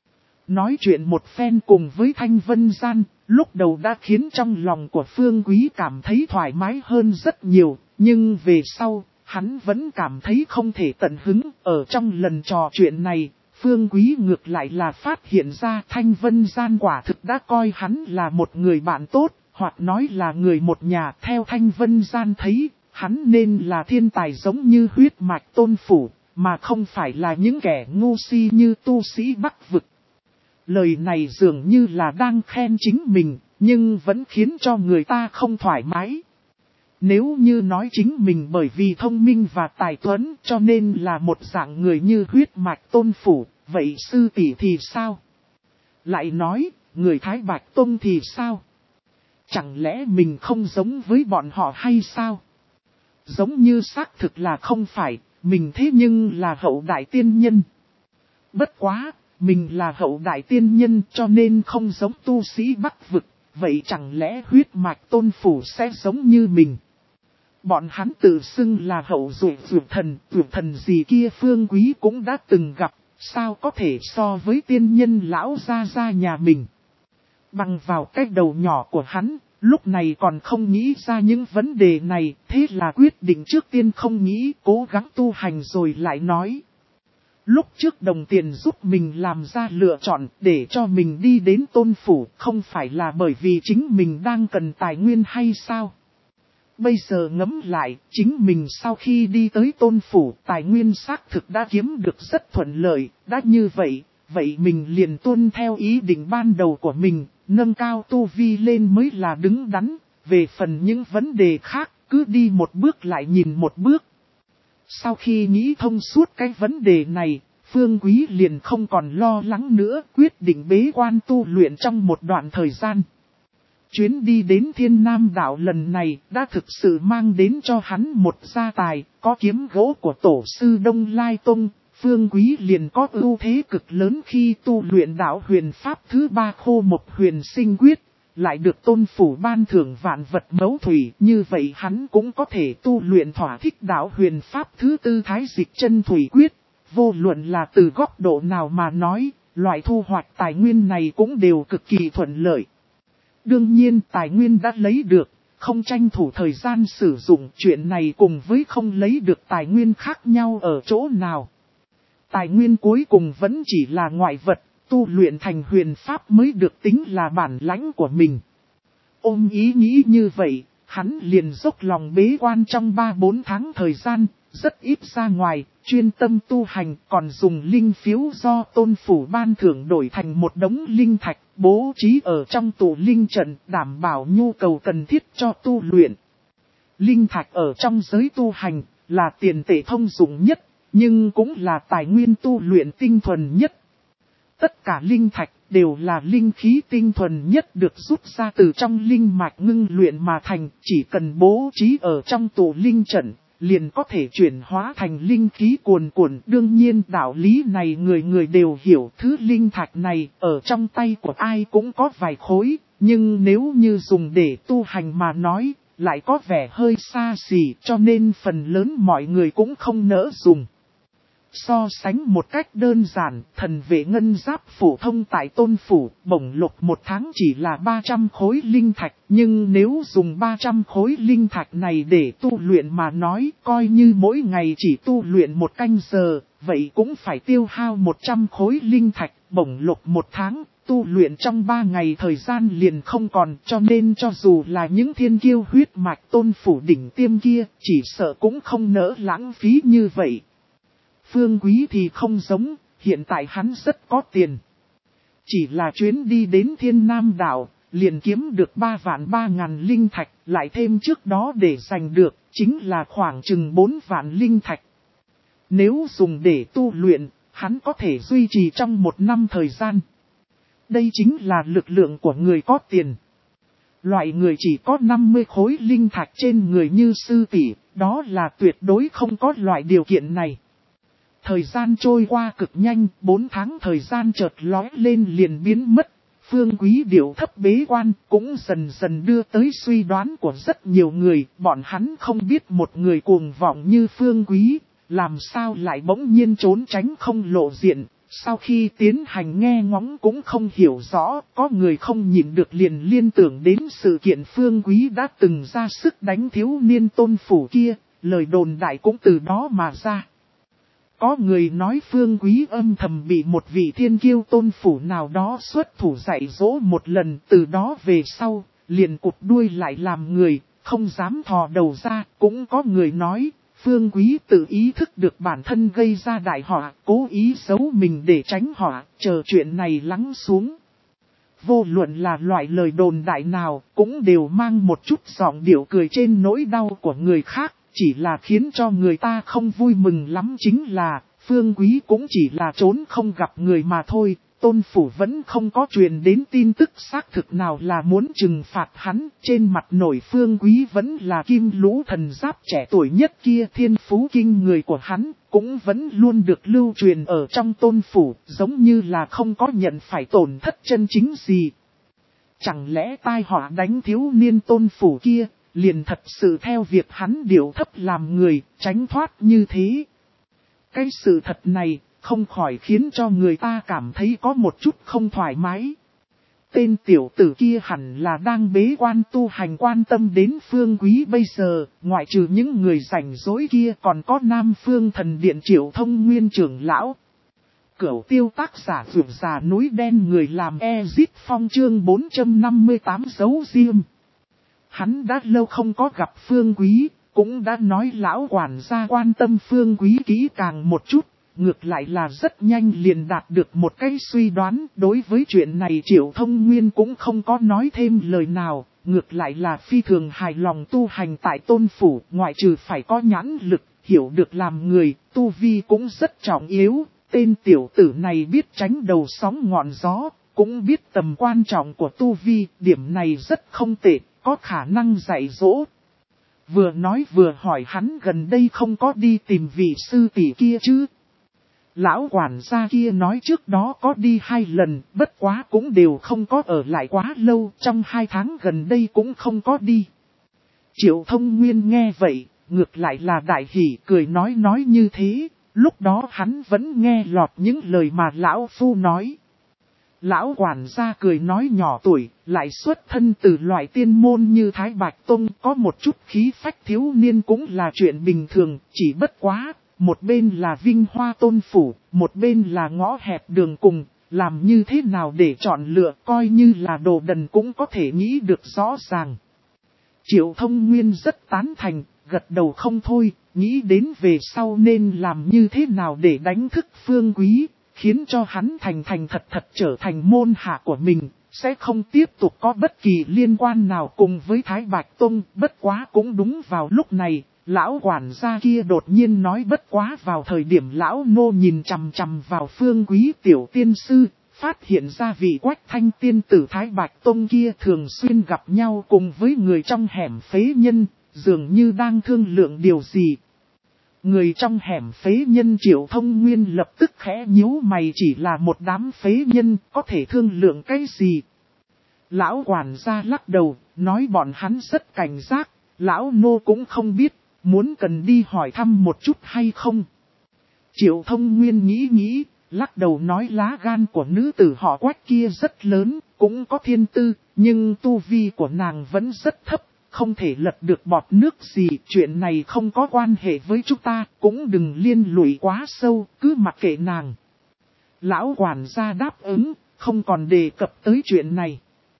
Nói chuyện một phen cùng với Thanh Vân Gian, lúc đầu đã khiến trong lòng của Phương Quý cảm thấy thoải mái hơn rất nhiều, nhưng về sau, hắn vẫn cảm thấy không thể tận hứng. Ở trong lần trò chuyện này, Phương Quý ngược lại là phát hiện ra Thanh Vân Gian quả thực đã coi hắn là một người bạn tốt, hoặc nói là người một nhà. Theo Thanh Vân Gian thấy, hắn nên là thiên tài giống như huyết mạch Tôn Phủ, mà không phải là những kẻ ngu si như tu sĩ Bắc Vực. Lời này dường như là đang khen chính mình, nhưng vẫn khiến cho người ta không thoải mái. Nếu như nói chính mình bởi vì thông minh và tài tuấn cho nên là một dạng người như huyết mạch Tôn Phủ, vậy sư tỷ thì sao? Lại nói, người Thái Bạch Tông thì sao? Chẳng lẽ mình không giống với bọn họ hay sao? Giống như xác thực là không phải, mình thế nhưng là hậu đại tiên nhân. Bất quá, mình là hậu đại tiên nhân cho nên không giống tu sĩ Bắc Vực, vậy chẳng lẽ huyết mạch Tôn Phủ sẽ giống như mình? Bọn hắn tự xưng là hậu duệ vượt thần, vượt thần gì kia Phương Quý cũng đã từng gặp, sao có thể so với tiên nhân lão gia gia nhà mình. Bằng vào cái đầu nhỏ của hắn, lúc này còn không nghĩ ra những vấn đề này, thế là quyết định trước tiên không nghĩ, cố gắng tu hành rồi lại nói. Lúc trước đồng tiền giúp mình làm ra lựa chọn để cho mình đi đến Tôn Phủ, không phải là bởi vì chính mình đang cần tài nguyên hay sao? Bây giờ ngẫm lại, chính mình sau khi đi tới Tôn Phủ, tài nguyên xác thực đã kiếm được rất thuận lợi, đã như vậy, vậy mình liền tuân theo ý định ban đầu của mình, nâng cao tu vi lên mới là đứng đắn, về phần những vấn đề khác, cứ đi một bước lại nhìn một bước. Sau khi nghĩ thông suốt cái vấn đề này, Phương Quý liền không còn lo lắng nữa, quyết định bế quan tu luyện trong một đoạn thời gian. Chuyến đi đến Thiên Nam Đảo lần này đã thực sự mang đến cho hắn một gia tài, có kiếm gỗ của tổ sư Đông Lai Tông, Phương Quý liền có ưu thế cực lớn khi tu luyện đạo huyền pháp thứ ba Khô Mộc Huyền Sinh Quyết, lại được Tôn Phủ ban thưởng vạn vật mấu thủy, như vậy hắn cũng có thể tu luyện thỏa thích đạo huyền pháp thứ tư Thái Dịch Chân Thủy Quyết. Vô luận là từ góc độ nào mà nói, loại thu hoạch tài nguyên này cũng đều cực kỳ thuận lợi. Đương nhiên tài nguyên đã lấy được, không tranh thủ thời gian sử dụng, chuyện này cùng với không lấy được tài nguyên khác nhau ở chỗ nào. Tài nguyên cuối cùng vẫn chỉ là ngoại vật, tu luyện thành huyền pháp mới được tính là bản lãnh của mình. Ôm ý nghĩ như vậy, hắn liền dốc lòng bế quan trong ba bốn tháng thời gian, rất ít ra ngoài, chuyên tâm tu hành, còn dùng linh phiếu do Tôn Phủ ban thưởng đổi thành một đống linh thạch, bố trí ở trong tụ linh trận, đảm bảo nhu cầu cần thiết cho tu luyện. Linh thạch ở trong giới tu hành, là tiền tệ thông dụng nhất, nhưng cũng là tài nguyên tu luyện tinh thuần nhất. Tất cả linh thạch đều là linh khí tinh thuần nhất được rút ra từ trong linh mạch ngưng luyện mà thành, chỉ cần bố trí ở trong tụ linh trận, liền có thể chuyển hóa thành linh khí cuồn cuộn. Đương nhiên đạo lý này người người đều hiểu, thứ linh thạch này ở trong tay của ai cũng có vài khối, nhưng nếu như dùng để tu hành mà nói, lại có vẻ hơi xa xỉ, cho nên phần lớn mọi người cũng không nỡ dùng. So sánh một cách đơn giản, thần vệ ngân giáp phổ thông tại Tôn Phủ, bổng lộc một tháng chỉ là ba trăm khối linh thạch, nhưng nếu dùng ba trăm khối linh thạch này để tu luyện mà nói, coi như mỗi ngày chỉ tu luyện một canh giờ, vậy cũng phải tiêu hao một trăm khối linh thạch, bổng lộc một tháng, tu luyện trong ba ngày thời gian liền không còn, cho nên cho dù là những thiên kiêu huyết mạch Tôn Phủ đỉnh tiêm kia, chỉ sợ cũng không nỡ lãng phí như vậy. Phương Quý thì không giống, hiện tại hắn rất có tiền. Chỉ là chuyến đi đến Thiên Nam Đảo, liền kiếm được ba vạn ba ngàn linh thạch, lại thêm trước đó để giành được, chính là khoảng chừng bốn vạn linh thạch. Nếu dùng để tu luyện, hắn có thể duy trì trong một năm thời gian. Đây chính là lực lượng của người có tiền. Loại người chỉ có năm mươi khối linh thạch trên người như sư tỷ, đó là tuyệt đối không có loại điều kiện này. Thời gian trôi qua cực nhanh, bốn tháng thời gian chợt lóe lên liền biến mất, Phương Quý điệu thấp bế quan cũng dần dần đưa tới suy đoán của rất nhiều người, bọn hắn không biết một người cuồng vọng như Phương Quý, làm sao lại bỗng nhiên trốn tránh không lộ diện. Sau khi tiến hành nghe ngóng cũng không hiểu rõ, có người không nhìn được liền liên tưởng đến sự kiện Phương Quý đã từng ra sức đánh thiếu niên Tôn Phủ kia, lời đồn đại cũng từ đó mà ra. Có người nói Phương Quý âm thầm bị một vị thiên kiêu Tôn Phủ nào đó xuất thủ dạy dỗ một lần, từ đó về sau, liền cụt đuôi lại làm người, không dám thò đầu ra. Cũng có người nói, Phương Quý tự ý thức được bản thân gây ra đại họa, cố ý giấu mình để tránh họa, chờ chuyện này lắng xuống. Vô luận là loại lời đồn đại nào, cũng đều mang một chút giọng điệu cười trên nỗi đau của người khác, chỉ là khiến cho người ta không vui mừng lắm chính là, Phương Quý cũng chỉ là trốn không gặp người mà thôi. Tôn Phủ vẫn không có truyền đến tin tức xác thực nào là muốn trừng phạt hắn, trên mặt nổi Phương Quý vẫn là Kim Lũ thần giáp trẻ tuổi nhất kia, thiên phú kinh người của hắn, cũng vẫn luôn được lưu truyền ở trong Tôn Phủ, giống như là không có nhận phải tổn thất chân chính gì. Chẳng lẽ tai họa đánh thiếu niên Tôn Phủ kia, liền thật sự theo việc hắn điệu thấp làm người, tránh thoát như thế? Cái sự thật này không khỏi khiến cho người ta cảm thấy có một chút không thoải mái. Tên tiểu tử kia hẳn là đang bế quan tu hành, quan tâm đến Phương Quý bây giờ, ngoại trừ những người rảnh rỗi kia còn có Nam Phương Thần Điện Triệu Thông Nguyên trưởng lão. Cửu Tiêu tác giả vượt già núi đen, người làm Ezit Phong chương bốn trăm năm mươi tám dấu riêng. Hắn đã lâu không có gặp Phương Quý, cũng đã nói lão quản gia quan tâm Phương Quý kỹ càng một chút. Ngược lại là rất nhanh liền đạt được một cái suy đoán. Đối với chuyện này Triệu Thông Nguyên cũng không có nói thêm lời nào. Ngược lại là phi thường hài lòng tu hành tại Tôn Phủ. Ngoại trừ phải có nhãn lực, hiểu được làm người, tu vi cũng rất trọng yếu. Tên tiểu tử này biết tránh đầu sóng ngọn gió, cũng biết tầm quan trọng của tu vi. Điểm này rất không tệ, có khả năng dạy dỗ. Vừa nói vừa hỏi hắn gần đây không có đi tìm vị sư tỷ kia chứ. Lão quản gia kia nói trước đó có đi hai lần, bất quá cũng đều không có ở lại quá lâu, trong hai tháng gần đây cũng không có đi. Triệu Thông Nguyên nghe vậy, ngược lại là đại hỉ, cười nói nói như thế, lúc đó hắn vẫn nghe lọt những lời mà lão phu nói. Lão quản gia cười nói nhỏ tuổi, lại xuất thân từ loại tiên môn như Thái Bạch Tông, có một chút khí phách thiếu niên cũng là chuyện bình thường, chỉ bất quá. Một bên là Vinh Hoa Tôn Phủ, một bên là ngõ hẹp đường cùng, làm như thế nào để chọn lựa, coi như là đồ đần cũng có thể nghĩ được rõ ràng. Triệu Thông Nguyên rất tán thành, gật đầu không thôi, nghĩ đến về sau nên làm như thế nào để đánh thức Phương Quý, khiến cho hắn thành thành thật thật trở thành môn hạ của mình, sẽ không tiếp tục có bất kỳ liên quan nào cùng với Thái Bạch Tông. Bất quá cũng đúng vào lúc này. Lão quản gia kia đột nhiên nói bất quá vào thời điểm lão nô nhìn chằm chằm vào Phương Quý tiểu tiên sư, phát hiện ra vị Quách Thanh tiên tử Thái Bạch Tông kia thường xuyên gặp nhau cùng với người trong hẻm phế nhân, dường như đang thương lượng điều gì. Người trong hẻm phế nhân Triệu Thông Nguyên lập tức khẽ nhíu mày, chỉ là một đám phế nhân, có thể thương lượng cái gì? Lão quản gia lắc đầu, nói bọn hắn rất cảnh giác, lão nô cũng không biết. Muốn cần đi hỏi thăm một chút hay không? Triệu Thông Nguyên nghĩ nghĩ, lắc đầu nói lá gan của nữ tử họ Quách kia rất lớn, cũng có thiên tư, nhưng tu vi của nàng vẫn rất thấp, không thể lật được bọt nước gì. Chuyện này không có quan hệ với chúng ta, cũng đừng liên lụy quá sâu, cứ mặc kệ nàng. Lão quản gia đáp ứng, không còn đề cập tới chuyện này.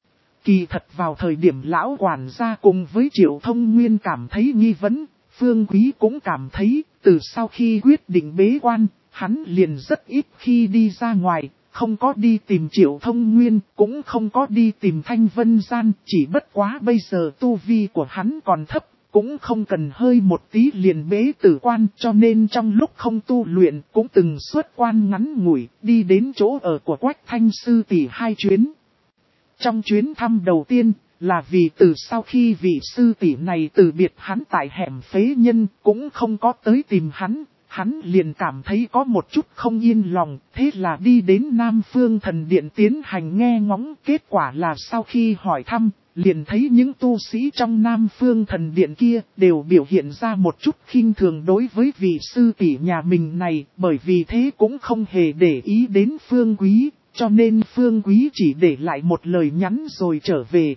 Kỳ thật vào thời điểm lão quản gia cùng với Triệu Thông Nguyên cảm thấy nghi vấn, Phương Quý cũng cảm thấy, từ sau khi quyết định bế quan, hắn liền rất ít khi đi ra ngoài, không có đi tìm Triệu Thông Nguyên, cũng không có đi tìm Thanh Vân Gian, chỉ bất quá bây giờ tu vi của hắn còn thấp, cũng không cần hơi một tí liền bế tử quan, cho nên trong lúc không tu luyện cũng từng xuất quan ngắn ngủi, đi đến chỗ ở của Quách Thanh sư tỷ hai chuyến. Trong chuyến thăm đầu tiên, là vì từ sau khi vị sư tỷ này từ biệt hắn tại hẻm phế nhân, cũng không có tới tìm hắn, hắn liền cảm thấy có một chút không yên lòng, thế là đi đến Nam Phương Thần Điện tiến hành nghe ngóng. Kết quả là sau khi hỏi thăm, liền thấy những tu sĩ trong Nam Phương Thần Điện kia đều biểu hiện ra một chút khinh thường đối với vị sư tỷ nhà mình này, bởi vì thế cũng không hề để ý đến Phương Quý, cho nên Phương Quý chỉ để lại một lời nhắn rồi trở về.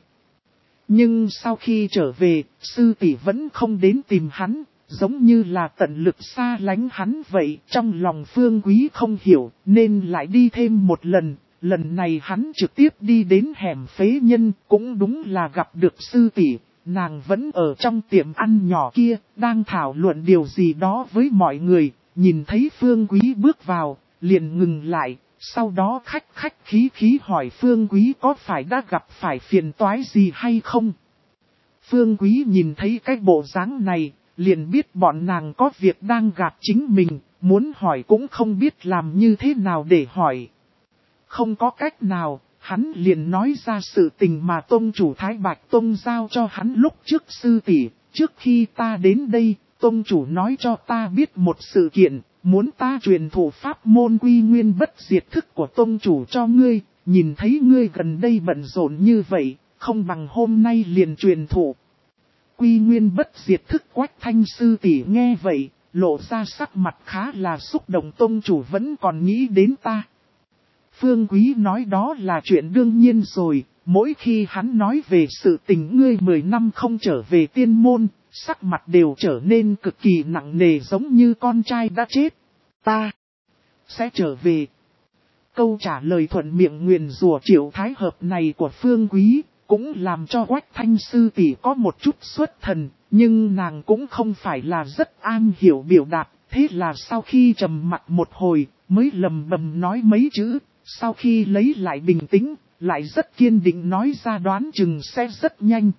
Nhưng sau khi trở về, sư tỷ vẫn không đến tìm hắn, giống như là tận lực xa lánh hắn vậy. Trong lòng Phương Quý không hiểu, nên lại đi thêm một lần. Lần này hắn trực tiếp đi đến hẻm phế nhân, cũng đúng là gặp được sư tỷ. Nàng vẫn ở trong tiệm ăn nhỏ kia, đang thảo luận điều gì đó với mọi người. Nhìn thấy Phương Quý bước vào, liền ngừng lại. Sau đó khách khách khí khí hỏi Phương Quý có phải đã gặp phải phiền toái gì hay không. Phương Quý nhìn thấy cái bộ dáng này, liền biết bọn nàng có việc đang gạt chính mình, muốn hỏi cũng không biết làm như thế nào để hỏi. Không có cách nào, hắn liền nói ra sự tình mà Tông chủ Thái Bạch Tông giao cho hắn lúc trước sư tỷ. Trước khi ta đến đây, Tông chủ nói cho ta biết một sự kiện, muốn ta truyền thụ pháp môn quy nguyên bất diệt thức của Tông chủ cho ngươi. Nhìn thấy ngươi gần đây bận rộn như vậy, không bằng hôm nay liền truyền thụ. Quy nguyên bất diệt thức. Quách Thanh sư tỷ nghe vậy, lộ ra sắc mặt khá là xúc động. Tông chủ vẫn còn nghĩ đến ta. Phương Quý nói đó là chuyện đương nhiên rồi, mỗi khi hắn nói về sự tình ngươi mười năm không trở về tiên môn, sắc mặt đều trở nên cực kỳ nặng nề giống như con trai đã chết. Ta sẽ trở về. Câu trả lời thuận miệng nguyền rủa Triệu Thái Hợp này của Phương Quý, cũng làm cho Quách Thanh sư tỷ có một chút xuất thần, nhưng nàng cũng không phải là rất an hiểu biểu đạt, thế là sau khi trầm mặt một hồi, mới lầm bầm nói mấy chữ. Sau khi lấy lại bình tĩnh, lại rất kiên định nói ra đoán chừng sẽ rất nhanh.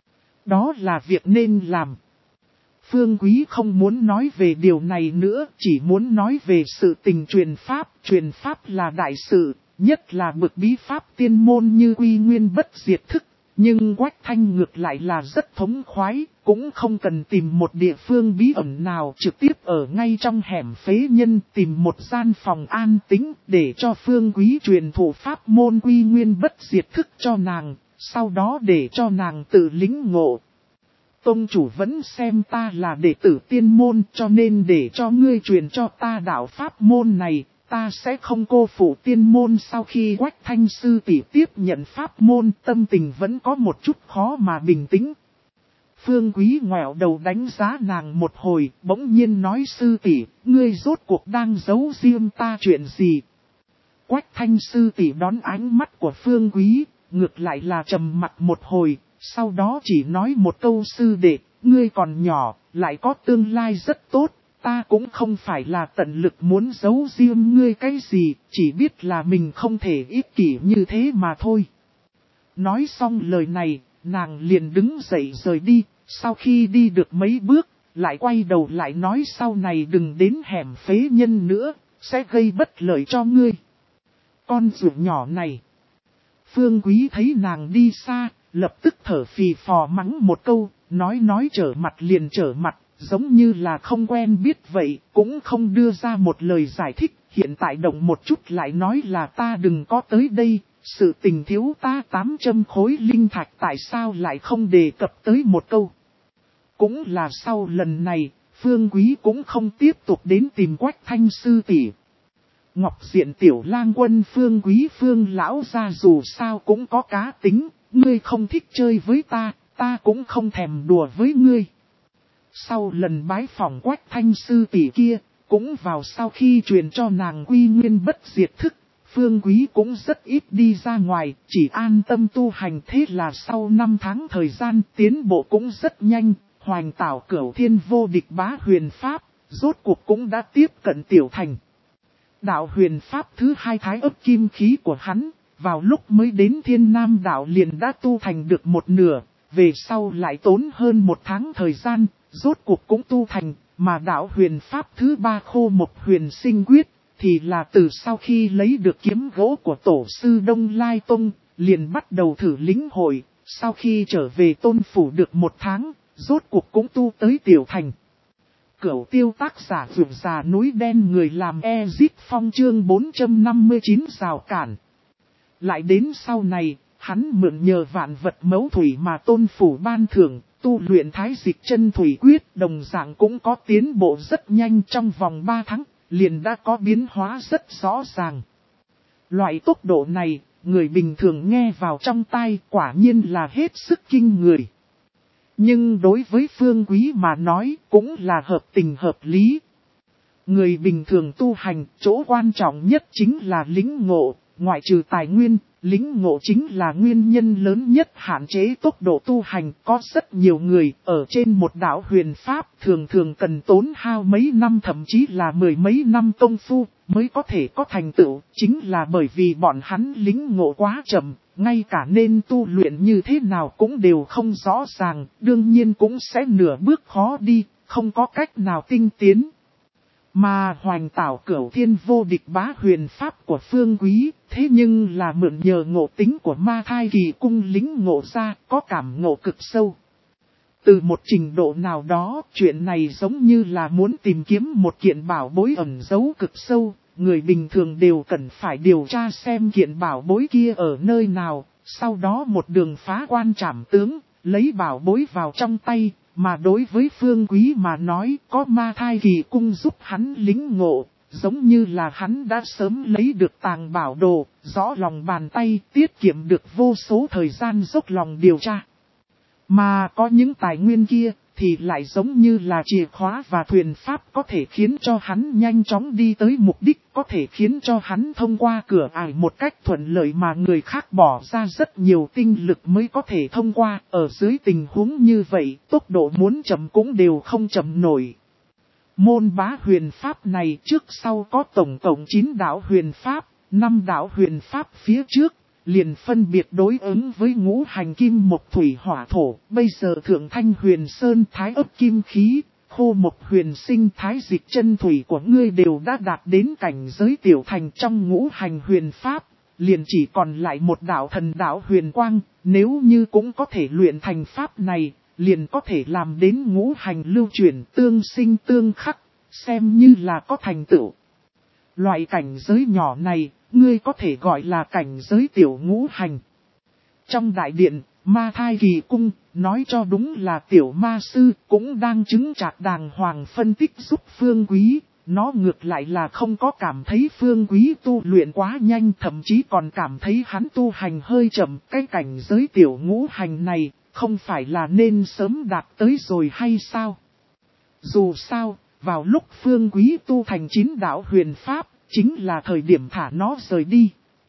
Đó là việc nên làm. Phương Quý không muốn nói về điều này nữa, chỉ muốn nói về sự tình truyền pháp. Truyền pháp là đại sự, nhất là bực bí pháp tiên môn như quy nguyên bất diệt thức. Nhưng Quách Thanh ngược lại là rất thống khoái, cũng không cần tìm một địa phương bí ẩn nào, trực tiếp ở ngay trong hẻm phế nhân tìm một gian phòng an tĩnh để cho Phương Quý truyền thụ pháp môn quy nguyên bất diệt thức cho nàng, sau đó để cho nàng tự lĩnh ngộ. Tông chủ vẫn xem ta là đệ tử tiên môn, cho nên để cho ngươi truyền cho ta đạo pháp môn này. Ta sẽ không cô phụ tiên môn. Sau khi Quách Thanh sư tỷ tiếp nhận pháp môn, tâm tình vẫn có một chút khó mà bình tĩnh. Phương Quý ngoẹo đầu đánh giá nàng một hồi, bỗng nhiên nói sư tỷ, ngươi rốt cuộc đang giấu riêng ta chuyện gì? Quách Thanh sư tỷ đón ánh mắt của Phương Quý, ngược lại là trầm mặt một hồi, sau đó chỉ nói một câu sư đệ, ngươi còn nhỏ, lại có tương lai rất tốt. Ta cũng không phải là tận lực muốn giấu riêng ngươi cái gì, chỉ biết là mình không thể ích kỷ như thế mà thôi. Nói xong lời này, nàng liền đứng dậy rời đi, sau khi đi được mấy bước, lại quay đầu lại nói sau này đừng đến hẻm phế nhân nữa, sẽ gây bất lợi cho ngươi. Con ruột nhỏ này. Phương Quý thấy nàng đi xa, lập tức thở phì phò mắng một câu, nói nói trở mặt liền trở mặt. Giống như là không quen biết vậy, cũng không đưa ra một lời giải thích, hiện tại động một chút lại nói là ta đừng có tới đây, sự tình thiếu ta tám trăm khối linh thạch tại sao lại không đề cập tới một câu. Cũng là sau lần này, Phương Quý cũng không tiếp tục đến tìm Quách Thanh sư tỷ. Ngọc Diện tiểu lang quân Phương Quý Phương lão ra dù sao cũng có cá tính, ngươi không thích chơi với ta, ta cũng không thèm đùa với ngươi. Sau lần bái phỏng Quách Thanh sư tỷ kia, cũng vào sau khi truyền cho nàng quy nguyên bất diệt thức, Phương Quý cũng rất ít đi ra ngoài, chỉ an tâm tu hành. Thế là sau năm tháng thời gian tiến bộ cũng rất nhanh, hoành tảo cửu thiên vô địch bá huyền pháp, rốt cuộc cũng đã tiếp cận tiểu thành. Đạo huyền pháp thứ hai thái ấp kim khí của hắn, vào lúc mới đến Thiên Nam đạo liền đã tu thành được một nửa, về sau lại tốn hơn một tháng thời gian. Rốt cuộc cũng tu thành, mà đạo huyền pháp thứ ba khô một huyền sinh quyết, thì là từ sau khi lấy được kiếm gỗ của tổ sư Đông Lai Tông, liền bắt đầu thử lĩnh hội, sau khi trở về tôn phủ được một tháng, rốt cuộc cũng tu tới tiểu thành. Cửu tiêu tác giả vượt già núi đen người làm Ezit Phong chương bốn trăm năm mươi chín rào cản. Lại đến sau này, hắn mượn nhờ vạn vật mấu thủy mà tôn phủ ban thưởng, tu luyện thái dịch chân thủy quyết đồng dạng cũng có tiến bộ rất nhanh trong vòng ba tháng, liền đã có biến hóa rất rõ ràng. Loại tốc độ này, người bình thường nghe vào trong tai quả nhiên là hết sức kinh người. Nhưng đối với Phương Quý mà nói cũng là hợp tình hợp lý. Người bình thường tu hành, chỗ quan trọng nhất chính là lĩnh ngộ, ngoại trừ tài nguyên, lĩnh ngộ chính là nguyên nhân lớn nhất hạn chế tốc độ tu hành. Có rất nhiều người ở trên một đạo huyền pháp thường thường cần tốn hao mấy năm thậm chí là mười mấy năm công phu mới có thể có thành tựu, chính là bởi vì bọn hắn lĩnh ngộ quá chậm. Ngay cả nên tu luyện như thế nào cũng đều không rõ ràng, đương nhiên cũng sẽ nửa bước khó đi, không có cách nào tinh tiến. Mà hoành tảo cửu thiên vô địch bá huyền pháp của Phương Quý, thế nhưng là mượn nhờ ngộ tính của ma thai kỳ cung lĩnh ngộ ra, có cảm ngộ cực sâu. Từ một trình độ nào đó, chuyện này giống như là muốn tìm kiếm một kiện bảo bối ẩn giấu cực sâu. Người bình thường đều cần phải điều tra xem kiện bảo bối kia ở nơi nào, sau đó một đường phá quan trảm tướng, lấy bảo bối vào trong tay, mà đối với Phương Quý mà nói có ma thai kỳ cung giúp hắn lĩnh ngộ, giống như là hắn đã sớm lấy được tàng bảo đồ, rõ lòng bàn tay, tiết kiệm được vô số thời gian dốc lòng điều tra. Mà có những tài nguyên kia, thì lại giống như là chìa khóa và thuyền pháp có thể khiến cho hắn nhanh chóng đi tới mục đích, có thể khiến cho hắn thông qua cửa ải một cách thuận lợi mà người khác bỏ ra rất nhiều tinh lực mới có thể thông qua. Ở dưới tình huống như vậy, tốc độ muốn chậm cũng đều không chậm nổi. Môn bá huyền pháp này trước sau có tổng cộng chín đạo huyền pháp, năm đạo huyền pháp phía trước. Liền phân biệt đối ứng với ngũ hành kim mộc thủy hỏa thổ, bây giờ thượng thanh huyền sơn thái ấp kim khí, khô mộc huyền sinh thái dịch chân thủy của ngươi đều đã đạt đến cảnh giới tiểu thành trong ngũ hành huyền pháp, liền chỉ còn lại một đạo thần đạo huyền quang, nếu như cũng có thể luyện thành pháp này, liền có thể làm đến ngũ hành lưu chuyển tương sinh tương khắc, xem như là có thành tựu. Loại cảnh giới nhỏ này, ngươi có thể gọi là cảnh giới tiểu ngũ hành. Trong đại điện, ma thai kỳ cung, nói cho đúng là tiểu ma sư, cũng đang chứng trạc đàng hoàng phân tích giúp Phương Quý. Nó ngược lại là không có cảm thấy Phương Quý tu luyện quá nhanh, thậm chí còn cảm thấy hắn tu hành hơi chậm. Cái cảnh giới tiểu ngũ hành này, không phải là nên sớm đạt tới rồi hay sao? Dù sao, vào lúc Phương Quý tu thành chín đạo huyền pháp, chính là thời điểm thả nó rời đi.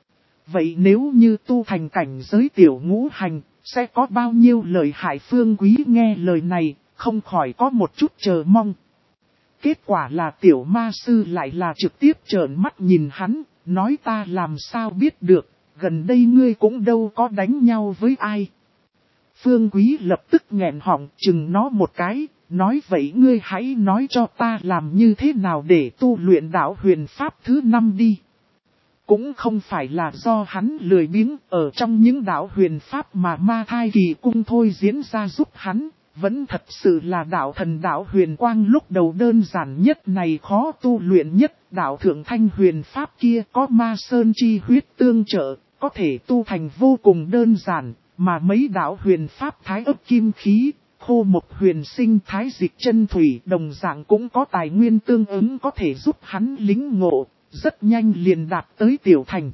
Vậy nếu như tu thành cảnh giới tiểu ngũ hành, sẽ có bao nhiêu lời hại? Phương Quý nghe lời này, không khỏi có một chút chờ mong. Kết quả là tiểu ma sư lại là trực tiếp trợn mắt nhìn hắn, nói ta làm sao biết được, gần đây ngươi cũng đâu có đánh nhau với ai. Phương Quý lập tức nghẹn họng chừng nó một cái. Nói vậy ngươi hãy nói cho ta làm như thế nào để tu luyện đạo huyền pháp thứ năm đi. Cũng không phải là do hắn lười biếng, ở trong những đạo huyền pháp mà ma thai kỳ cung thôi diễn ra giúp hắn, vẫn thật sự là đạo thần đạo huyền quang lúc đầu đơn giản nhất này khó tu luyện nhất. Đạo thượng thanh huyền pháp kia có ma sơn chi huyết tương trợ, có thể tu thành vô cùng đơn giản, mà mấy đạo huyền pháp thái ấp kim khí, khô mộc huyền sinh thái dịch chân thủy đồng dạng cũng có tài nguyên tương ứng có thể giúp hắn lĩnh ngộ, rất nhanh liền đạt tới tiểu thành.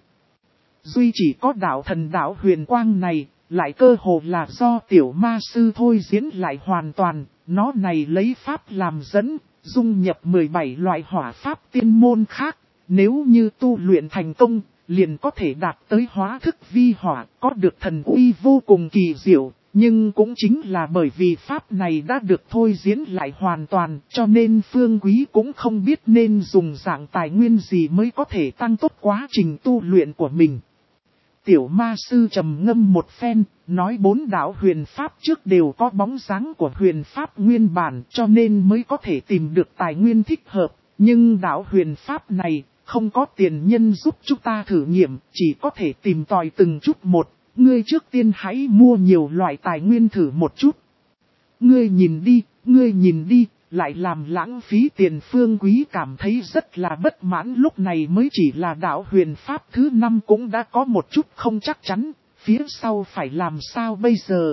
Duy chỉ có đạo thần đạo huyền quang này, lại cơ hồ là do tiểu ma sư thôi diễn lại hoàn toàn, nó này lấy pháp làm dẫn, dung nhập mười bảy loại hỏa pháp tiên môn khác, nếu như tu luyện thành công, liền có thể đạt tới hóa thức vi hỏa, có được thần uy vô cùng kỳ diệu. Nhưng cũng chính là bởi vì pháp này đã được thôi diễn lại hoàn toàn, cho nên Phương Quý cũng không biết nên dùng dạng tài nguyên gì mới có thể tăng tốc quá trình tu luyện của mình. Tiểu ma sư trầm ngâm một phen, nói bốn đạo huyền pháp trước đều có bóng dáng của huyền pháp nguyên bản, cho nên mới có thể tìm được tài nguyên thích hợp. Nhưng đạo huyền pháp này, không có tiền nhân giúp chúng ta thử nghiệm, chỉ có thể tìm tòi từng chút một. Ngươi trước tiên hãy mua nhiều loại tài nguyên thử một chút. Ngươi nhìn đi, ngươi nhìn đi, lại làm lãng phí tiền. Phương Quý cảm thấy rất là bất mãn, lúc này mới chỉ là đạo huyền pháp thứ năm cũng đã có một chút không chắc chắn, phía sau phải làm sao bây giờ?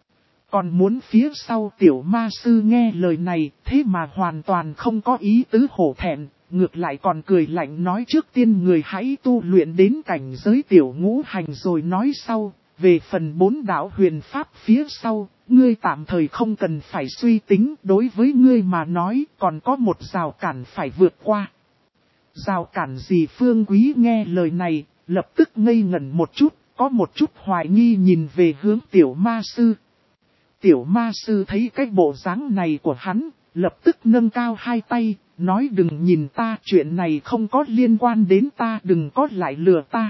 Còn muốn phía sau tiểu ma sư nghe lời này, thế mà hoàn toàn không có ý tứ hổ thẹn, ngược lại còn cười lạnh nói trước tiên người hãy tu luyện đến cảnh giới tiểu ngũ hành rồi nói sau, về phần bốn đạo huyền pháp phía sau, ngươi tạm thời không cần phải suy tính, đối với ngươi mà nói còn có một rào cản phải vượt qua. Rào cản gì? Phương Quý nghe lời này, lập tức ngây ngẩn một chút, có một chút hoài nghi nhìn về hướng tiểu ma sư. Tiểu ma sư thấy cái bộ dáng này của hắn, lập tức nâng cao hai tay, nói đừng nhìn ta, chuyện này không có liên quan đến ta, đừng có lại lừa ta.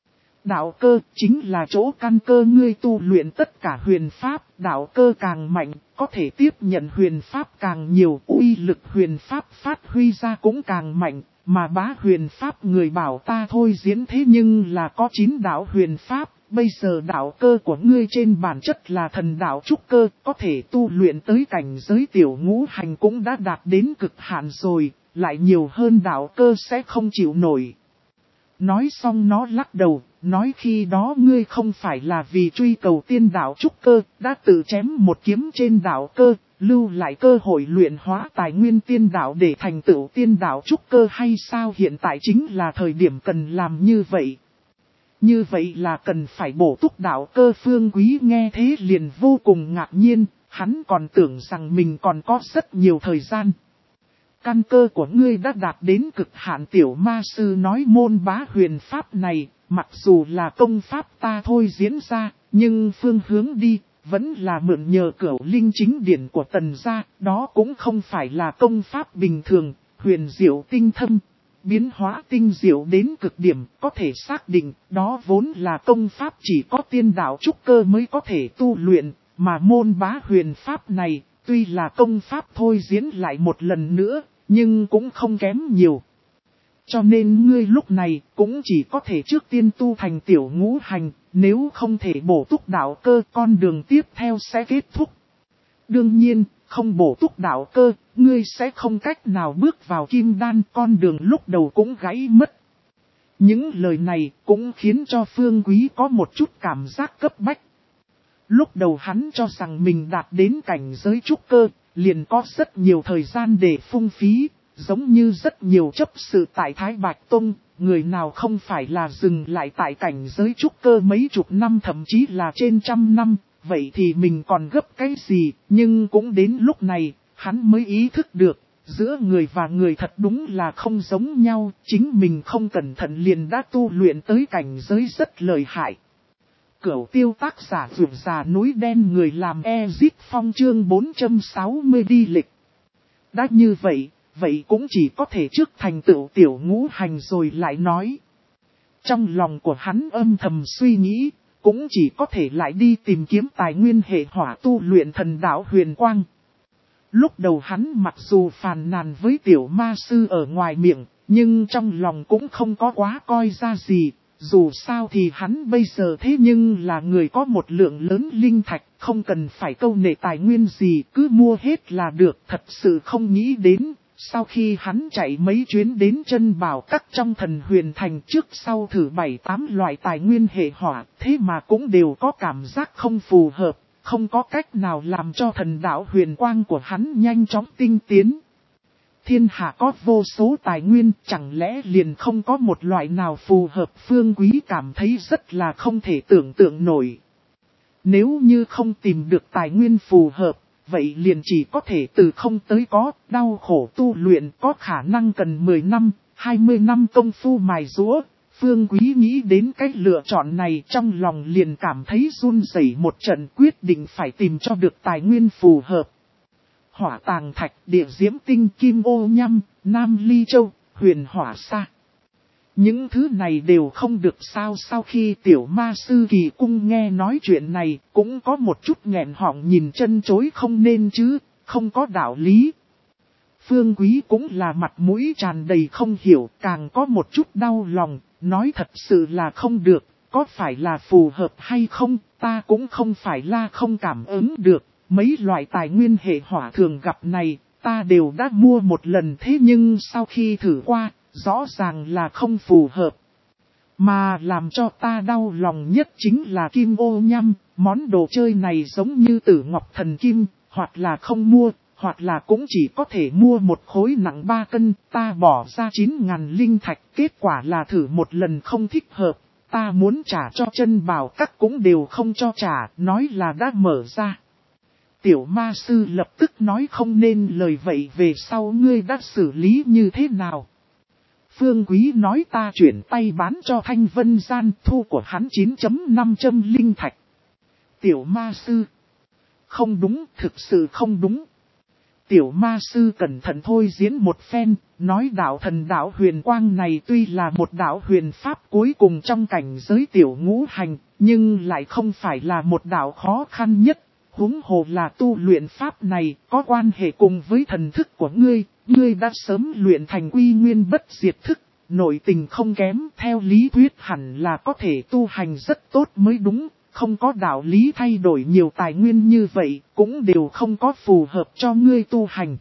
Đạo cơ chính là chỗ căn cơ, ngươi tu luyện tất cả huyền pháp, đạo cơ càng mạnh, có thể tiếp nhận huyền pháp càng nhiều, uy lực huyền pháp phát huy ra cũng càng mạnh, mà bá huyền pháp người bảo ta thôi diễn thế nhưng là có chín đạo huyền pháp, bây giờ đạo cơ của ngươi trên bản chất là thần đạo trúc cơ, có thể tu luyện tới cảnh giới tiểu ngũ hành cũng đã đạt đến cực hạn rồi, lại nhiều hơn đạo cơ sẽ không chịu nổi. Nói xong nó lắc đầu, nói khi đó ngươi không phải là vì truy cầu tiên đạo trúc cơ, đã tự chém một kiếm trên đạo cơ, lưu lại cơ hội luyện hóa tài nguyên tiên đạo để thành tựu tiên đạo trúc cơ hay sao? Hiện tại chính là thời điểm cần làm như vậy. Như vậy là cần phải bổ túc đạo cơ. Phương Quý nghe thế liền vô cùng ngạc nhiên, hắn còn tưởng rằng mình còn có rất nhiều thời gian. Căn cơ của ngươi đã đạt đến cực hạn, tiểu ma sư nói môn bá huyền pháp này, mặc dù là công pháp ta thôi diễn ra, nhưng phương hướng đi, vẫn là mượn nhờ cửu linh chính điển của Tần gia, đó cũng không phải là công pháp bình thường, huyền diệu tinh thâm, biến hóa tinh diệu đến cực điểm, có thể xác định, đó vốn là công pháp chỉ có tiên đạo trúc cơ mới có thể tu luyện, mà môn bá huyền pháp này, tuy là công pháp thôi diễn lại một lần nữa, nhưng cũng không kém nhiều. Cho nên ngươi lúc này cũng chỉ có thể trước tiên tu thành tiểu ngũ hành, nếu không thể bổ túc đạo cơ con đường tiếp theo sẽ kết thúc. Đương nhiên, không bổ túc đạo cơ, ngươi sẽ không cách nào bước vào kim đan, con đường lúc đầu cũng gãy mất. Những lời này cũng khiến cho Phương Quý có một chút cảm giác cấp bách. Lúc đầu hắn cho rằng mình đạt đến cảnh giới trúc cơ, liền có rất nhiều thời gian để phung phí, giống như rất nhiều chấp sự tại Thái Bạch Tông, người nào không phải là dừng lại tại cảnh giới trúc cơ mấy chục năm thậm chí là trên trăm năm, vậy thì mình còn gấp cái gì, nhưng cũng đến lúc này, hắn mới ý thức được, giữa người và người thật đúng là không giống nhau, chính mình không cẩn thận liền đã tu luyện tới cảnh giới rất lợi hại. Cửu tiêu tác giả vượt già núi đen, người làm Ezit Phong chương bốn trăm sáu mươi đi lịch. Đã như vậy, vậy cũng chỉ có thể trước thành tựu tiểu ngũ hành rồi lại nói. Trong lòng của hắn âm thầm suy nghĩ, cũng chỉ có thể lại đi tìm kiếm tài nguyên hệ hỏa tu luyện thần đạo huyền quang. Lúc đầu hắn mặc dù phàn nàn với tiểu ma sư ở ngoài miệng, nhưng trong lòng cũng không có quá coi ra gì. Dù sao thì hắn bây giờ thế nhưng là người có một lượng lớn linh thạch, không cần phải câu nệ tài nguyên gì, cứ mua hết là được, thật sự không nghĩ đến. Sau khi hắn chạy mấy chuyến đến chân bảo các trong thần huyền thành trước sau thử bảy tám loại tài nguyên hệ hỏa, thế mà cũng đều có cảm giác không phù hợp, không có cách nào làm cho thần đạo huyền quang của hắn nhanh chóng tinh tiến. Thiên hạ có vô số tài nguyên, chẳng lẽ liền không có một loại nào phù hợp? Phương Quý cảm thấy rất là không thể tưởng tượng nổi. Nếu như không tìm được tài nguyên phù hợp, vậy liền chỉ có thể từ không tới có, đau khổ tu luyện, có khả năng cần mười năm, hai mươi năm công phu mài giũa. Phương Quý nghĩ đến cái lựa chọn này, trong lòng liền cảm thấy run rẩy một trận, quyết định phải tìm cho được tài nguyên phù hợp. Hỏa tàng thạch, địa diễm tinh, kim ô nhăm, nam ly châu, huyền hỏa sa. Những thứ này đều không được sao? Sau khi tiểu ma sư kỳ cung nghe nói chuyện này, cũng có một chút nghẹn họng nhìn chân chối, không nên chứ, không có đạo lý. Phương Quý cũng là mặt mũi tràn đầy không hiểu, càng có một chút đau lòng, nói thật sự là không được, có phải là phù hợp hay không, ta cũng không phải là không cảm ứng được. Mấy loại tài nguyên hệ hỏa thường gặp này, ta đều đã mua một lần thế nhưng sau khi thử qua, rõ ràng là không phù hợp. Mà làm cho ta đau lòng nhất chính là kim ô nhăm, món đồ chơi này giống như tử ngọc thần kim, hoặc là không mua, hoặc là cũng chỉ có thể mua một khối nặng ba cân, ta bỏ ra chín ngàn linh thạch, kết quả là thử một lần không thích hợp, ta muốn trả cho chân bảo các cũng đều không cho trả, nói là đã mở ra. Tiểu ma sư lập tức nói không nên lời vậy về sau ngươi đã xử lý như thế nào. Phương Quý nói ta chuyển tay bán cho Thanh Vân Gian, thu của hắn chín phẩy năm trăm linh thạch. Tiểu ma sư. Không đúng, thực sự không đúng. Tiểu ma sư cẩn thận thôi diễn một phen, nói đạo thần đạo huyền quang này tuy là một đạo huyền pháp cuối cùng trong cảnh giới tiểu ngũ hành, nhưng lại không phải là một đạo khó khăn nhất. Huống hồ là tu luyện pháp này có quan hệ cùng với thần thức của ngươi, ngươi đã sớm luyện thành quy nguyên bất diệt thức, nội tình không kém, theo lý thuyết hẳn là có thể tu hành rất tốt mới đúng, không có đạo lý thay đổi nhiều tài nguyên như vậy, cũng đều không có phù hợp cho ngươi tu hành.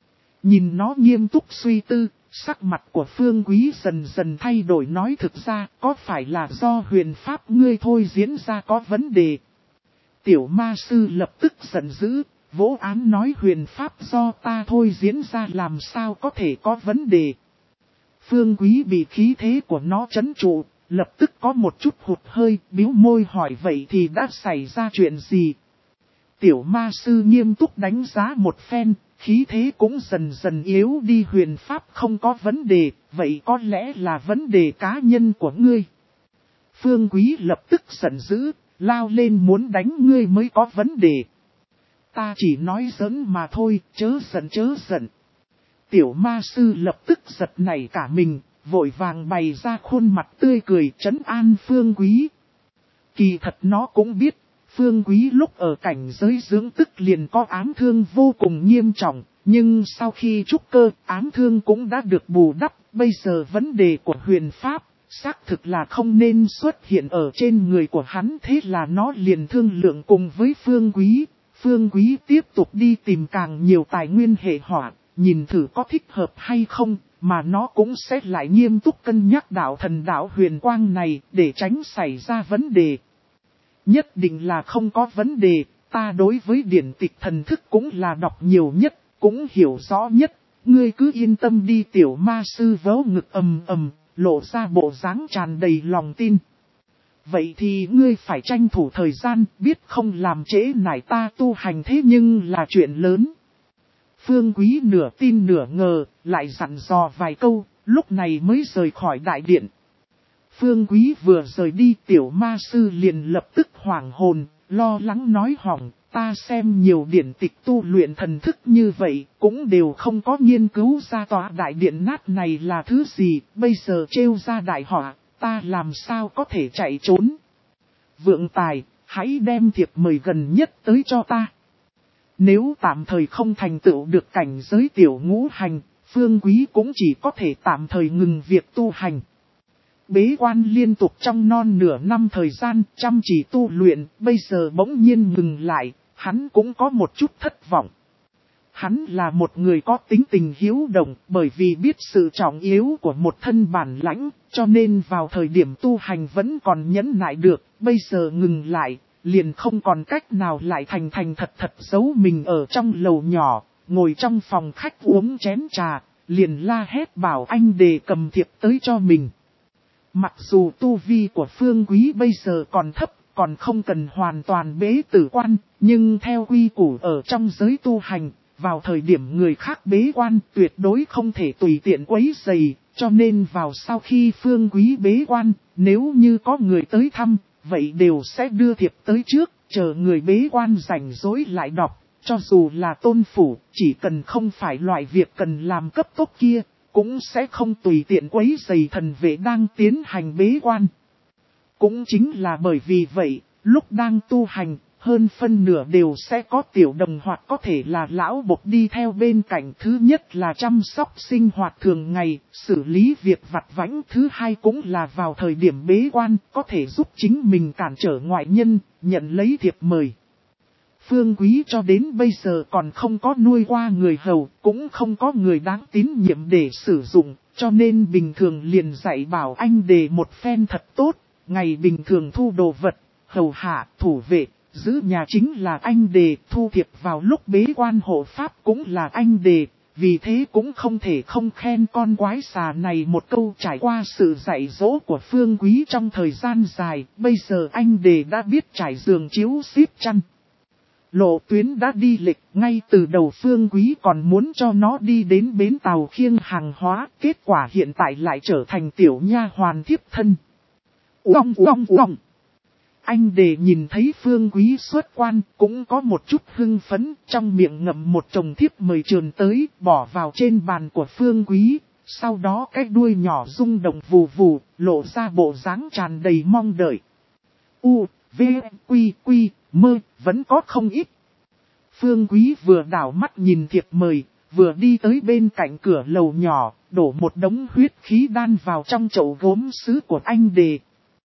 Nhìn nó nghiêm túc suy tư, sắc mặt của Phương Quý dần dần thay đổi nói thực ra có phải là do huyền pháp ngươi thôi diễn ra có vấn đề. Tiểu ma sư lập tức giận dữ, vỗ án nói huyền pháp do ta thôi diễn ra làm sao có thể có vấn đề. Phương Quý bị khí thế của nó trấn trụ, lập tức có một chút hụt hơi, biếu môi hỏi vậy thì đã xảy ra chuyện gì. Tiểu ma sư nghiêm túc đánh giá một phen, khí thế cũng dần dần yếu đi huyền pháp không có vấn đề, vậy có lẽ là vấn đề cá nhân của ngươi. Phương Quý lập tức giận dữ. Lao lên muốn đánh ngươi mới có vấn đề. Ta chỉ nói giỡn mà thôi, chớ giận chớ giận. Tiểu ma sư lập tức giật nảy cả mình, vội vàng bày ra khuôn mặt tươi cười trấn an Phương Quý. Kỳ thật nó cũng biết, Phương Quý lúc ở cảnh giới dưỡng tức liền có ám thương vô cùng nghiêm trọng, nhưng sau khi trúc cơ, ám thương cũng đã được bù đắp, bây giờ vấn đề của huyền pháp. Xác thực là không nên xuất hiện ở trên người của hắn, thế là nó liền thương lượng cùng với Phương Quý. Phương Quý tiếp tục đi tìm càng nhiều tài nguyên hệ hỏa, nhìn thử có thích hợp hay không, mà nó cũng sẽ lại nghiêm túc cân nhắc đạo thần đạo huyền quang này để tránh xảy ra vấn đề. Nhất định là không có vấn đề, ta đối với điển tịch thần thức cũng là đọc nhiều nhất, cũng hiểu rõ nhất, ngươi cứ yên tâm đi. Tiểu ma sư vớ ngực ầm ầm. Lộ ra bộ dáng tràn đầy lòng tin. Vậy thì ngươi phải tranh thủ thời gian, biết không làm trễ nải ta tu hành thế nhưng là chuyện lớn. Phương Quý nửa tin nửa ngờ, lại dặn dò vài câu, lúc này mới rời khỏi đại điện. Phương Quý vừa rời đi, tiểu ma sư liền lập tức hoảng hồn, lo lắng nói hỏng. Ta xem nhiều điển tịch tu luyện thần thức như vậy, cũng đều không có nghiên cứu ra tòa đại điện nát này là thứ gì, bây giờ trêu ra đại họa, ta làm sao có thể chạy trốn. Vượng tài, hãy đem thiệp mời gần nhất tới cho ta. Nếu tạm thời không thành tựu được cảnh giới tiểu ngũ hành, Phương Quý cũng chỉ có thể tạm thời ngừng việc tu hành. Bế quan liên tục trong non nửa năm thời gian chăm chỉ tu luyện, bây giờ bỗng nhiên ngừng lại, hắn cũng có một chút thất vọng. Hắn là một người có tính tình hiếu động, bởi vì biết sự trọng yếu của một thân bản lãnh, cho nên vào thời điểm tu hành vẫn còn nhẫn nại được, bây giờ ngừng lại, liền không còn cách nào lại thành thành thật thật giấu mình ở trong lầu nhỏ, ngồi trong phòng khách uống chén trà, liền la hét bảo anh đề cầm thiệp tới cho mình. Mặc dù tu vi của Phương Quý bây giờ còn thấp, còn không cần hoàn toàn bế tử quan, nhưng theo quy củ ở trong giới tu hành, vào thời điểm người khác bế quan tuyệt đối không thể tùy tiện quấy rầy, cho nên vào sau khi Phương Quý bế quan, nếu như có người tới thăm, vậy đều sẽ đưa thiệp tới trước, chờ người bế quan rảnh rỗi lại đọc, cho dù là tôn phủ, chỉ cần không phải loại việc cần làm cấp tốc kia, cũng sẽ không tùy tiện quấy rầy thần vệ đang tiến hành bế quan. Cũng chính là bởi vì vậy, lúc đang tu hành, hơn phân nửa đều sẽ có tiểu đồng hoặc có thể là lão bộc đi theo bên cạnh. Thứ nhất là chăm sóc sinh hoạt thường ngày, xử lý việc vặt vãnh. Thứ hai cũng là vào thời điểm bế quan, có thể giúp chính mình cản trở ngoại nhân, nhận lấy thiệp mời. Phương Quý cho đến bây giờ còn không có nuôi qua người hầu, cũng không có người đáng tín nhiệm để sử dụng, cho nên bình thường liền dạy bảo anh Đề một phen thật tốt, ngày bình thường thu đồ vật, hầu hạ, thủ vệ, giữ nhà chính là anh Đề, thu thiệp vào lúc bế quan hộ pháp cũng là anh Đề. Vì thế cũng không thể không khen con quái xà này một câu. Trải qua sự dạy dỗ của Phương Quý trong thời gian dài, bây giờ anh Đề đã biết trải giường chiếu xếp chăn. Lộ tuyến đã đi lệch, ngay từ đầu Phương Quý còn muốn cho nó đi đến bến tàu khiêng hàng hóa, kết quả hiện tại lại trở thành tiểu nha hoàn thiếp thân. Uông uông uông. Anh Đề nhìn thấy Phương Quý xuất quan, cũng có một chút hưng phấn, trong miệng ngậm một chồng thiếp mời trườn tới, bỏ vào trên bàn của Phương Quý, sau đó cái đuôi nhỏ rung động vù vù, lộ ra bộ dáng tràn đầy mong đợi. U, V, Quy, Quy, Mơ, vẫn có không ít. Phương Quý vừa đảo mắt nhìn thiệp mời, vừa đi tới bên cạnh cửa lầu nhỏ, đổ một đống huyết khí đan vào trong chậu gốm sứ của anh Đề,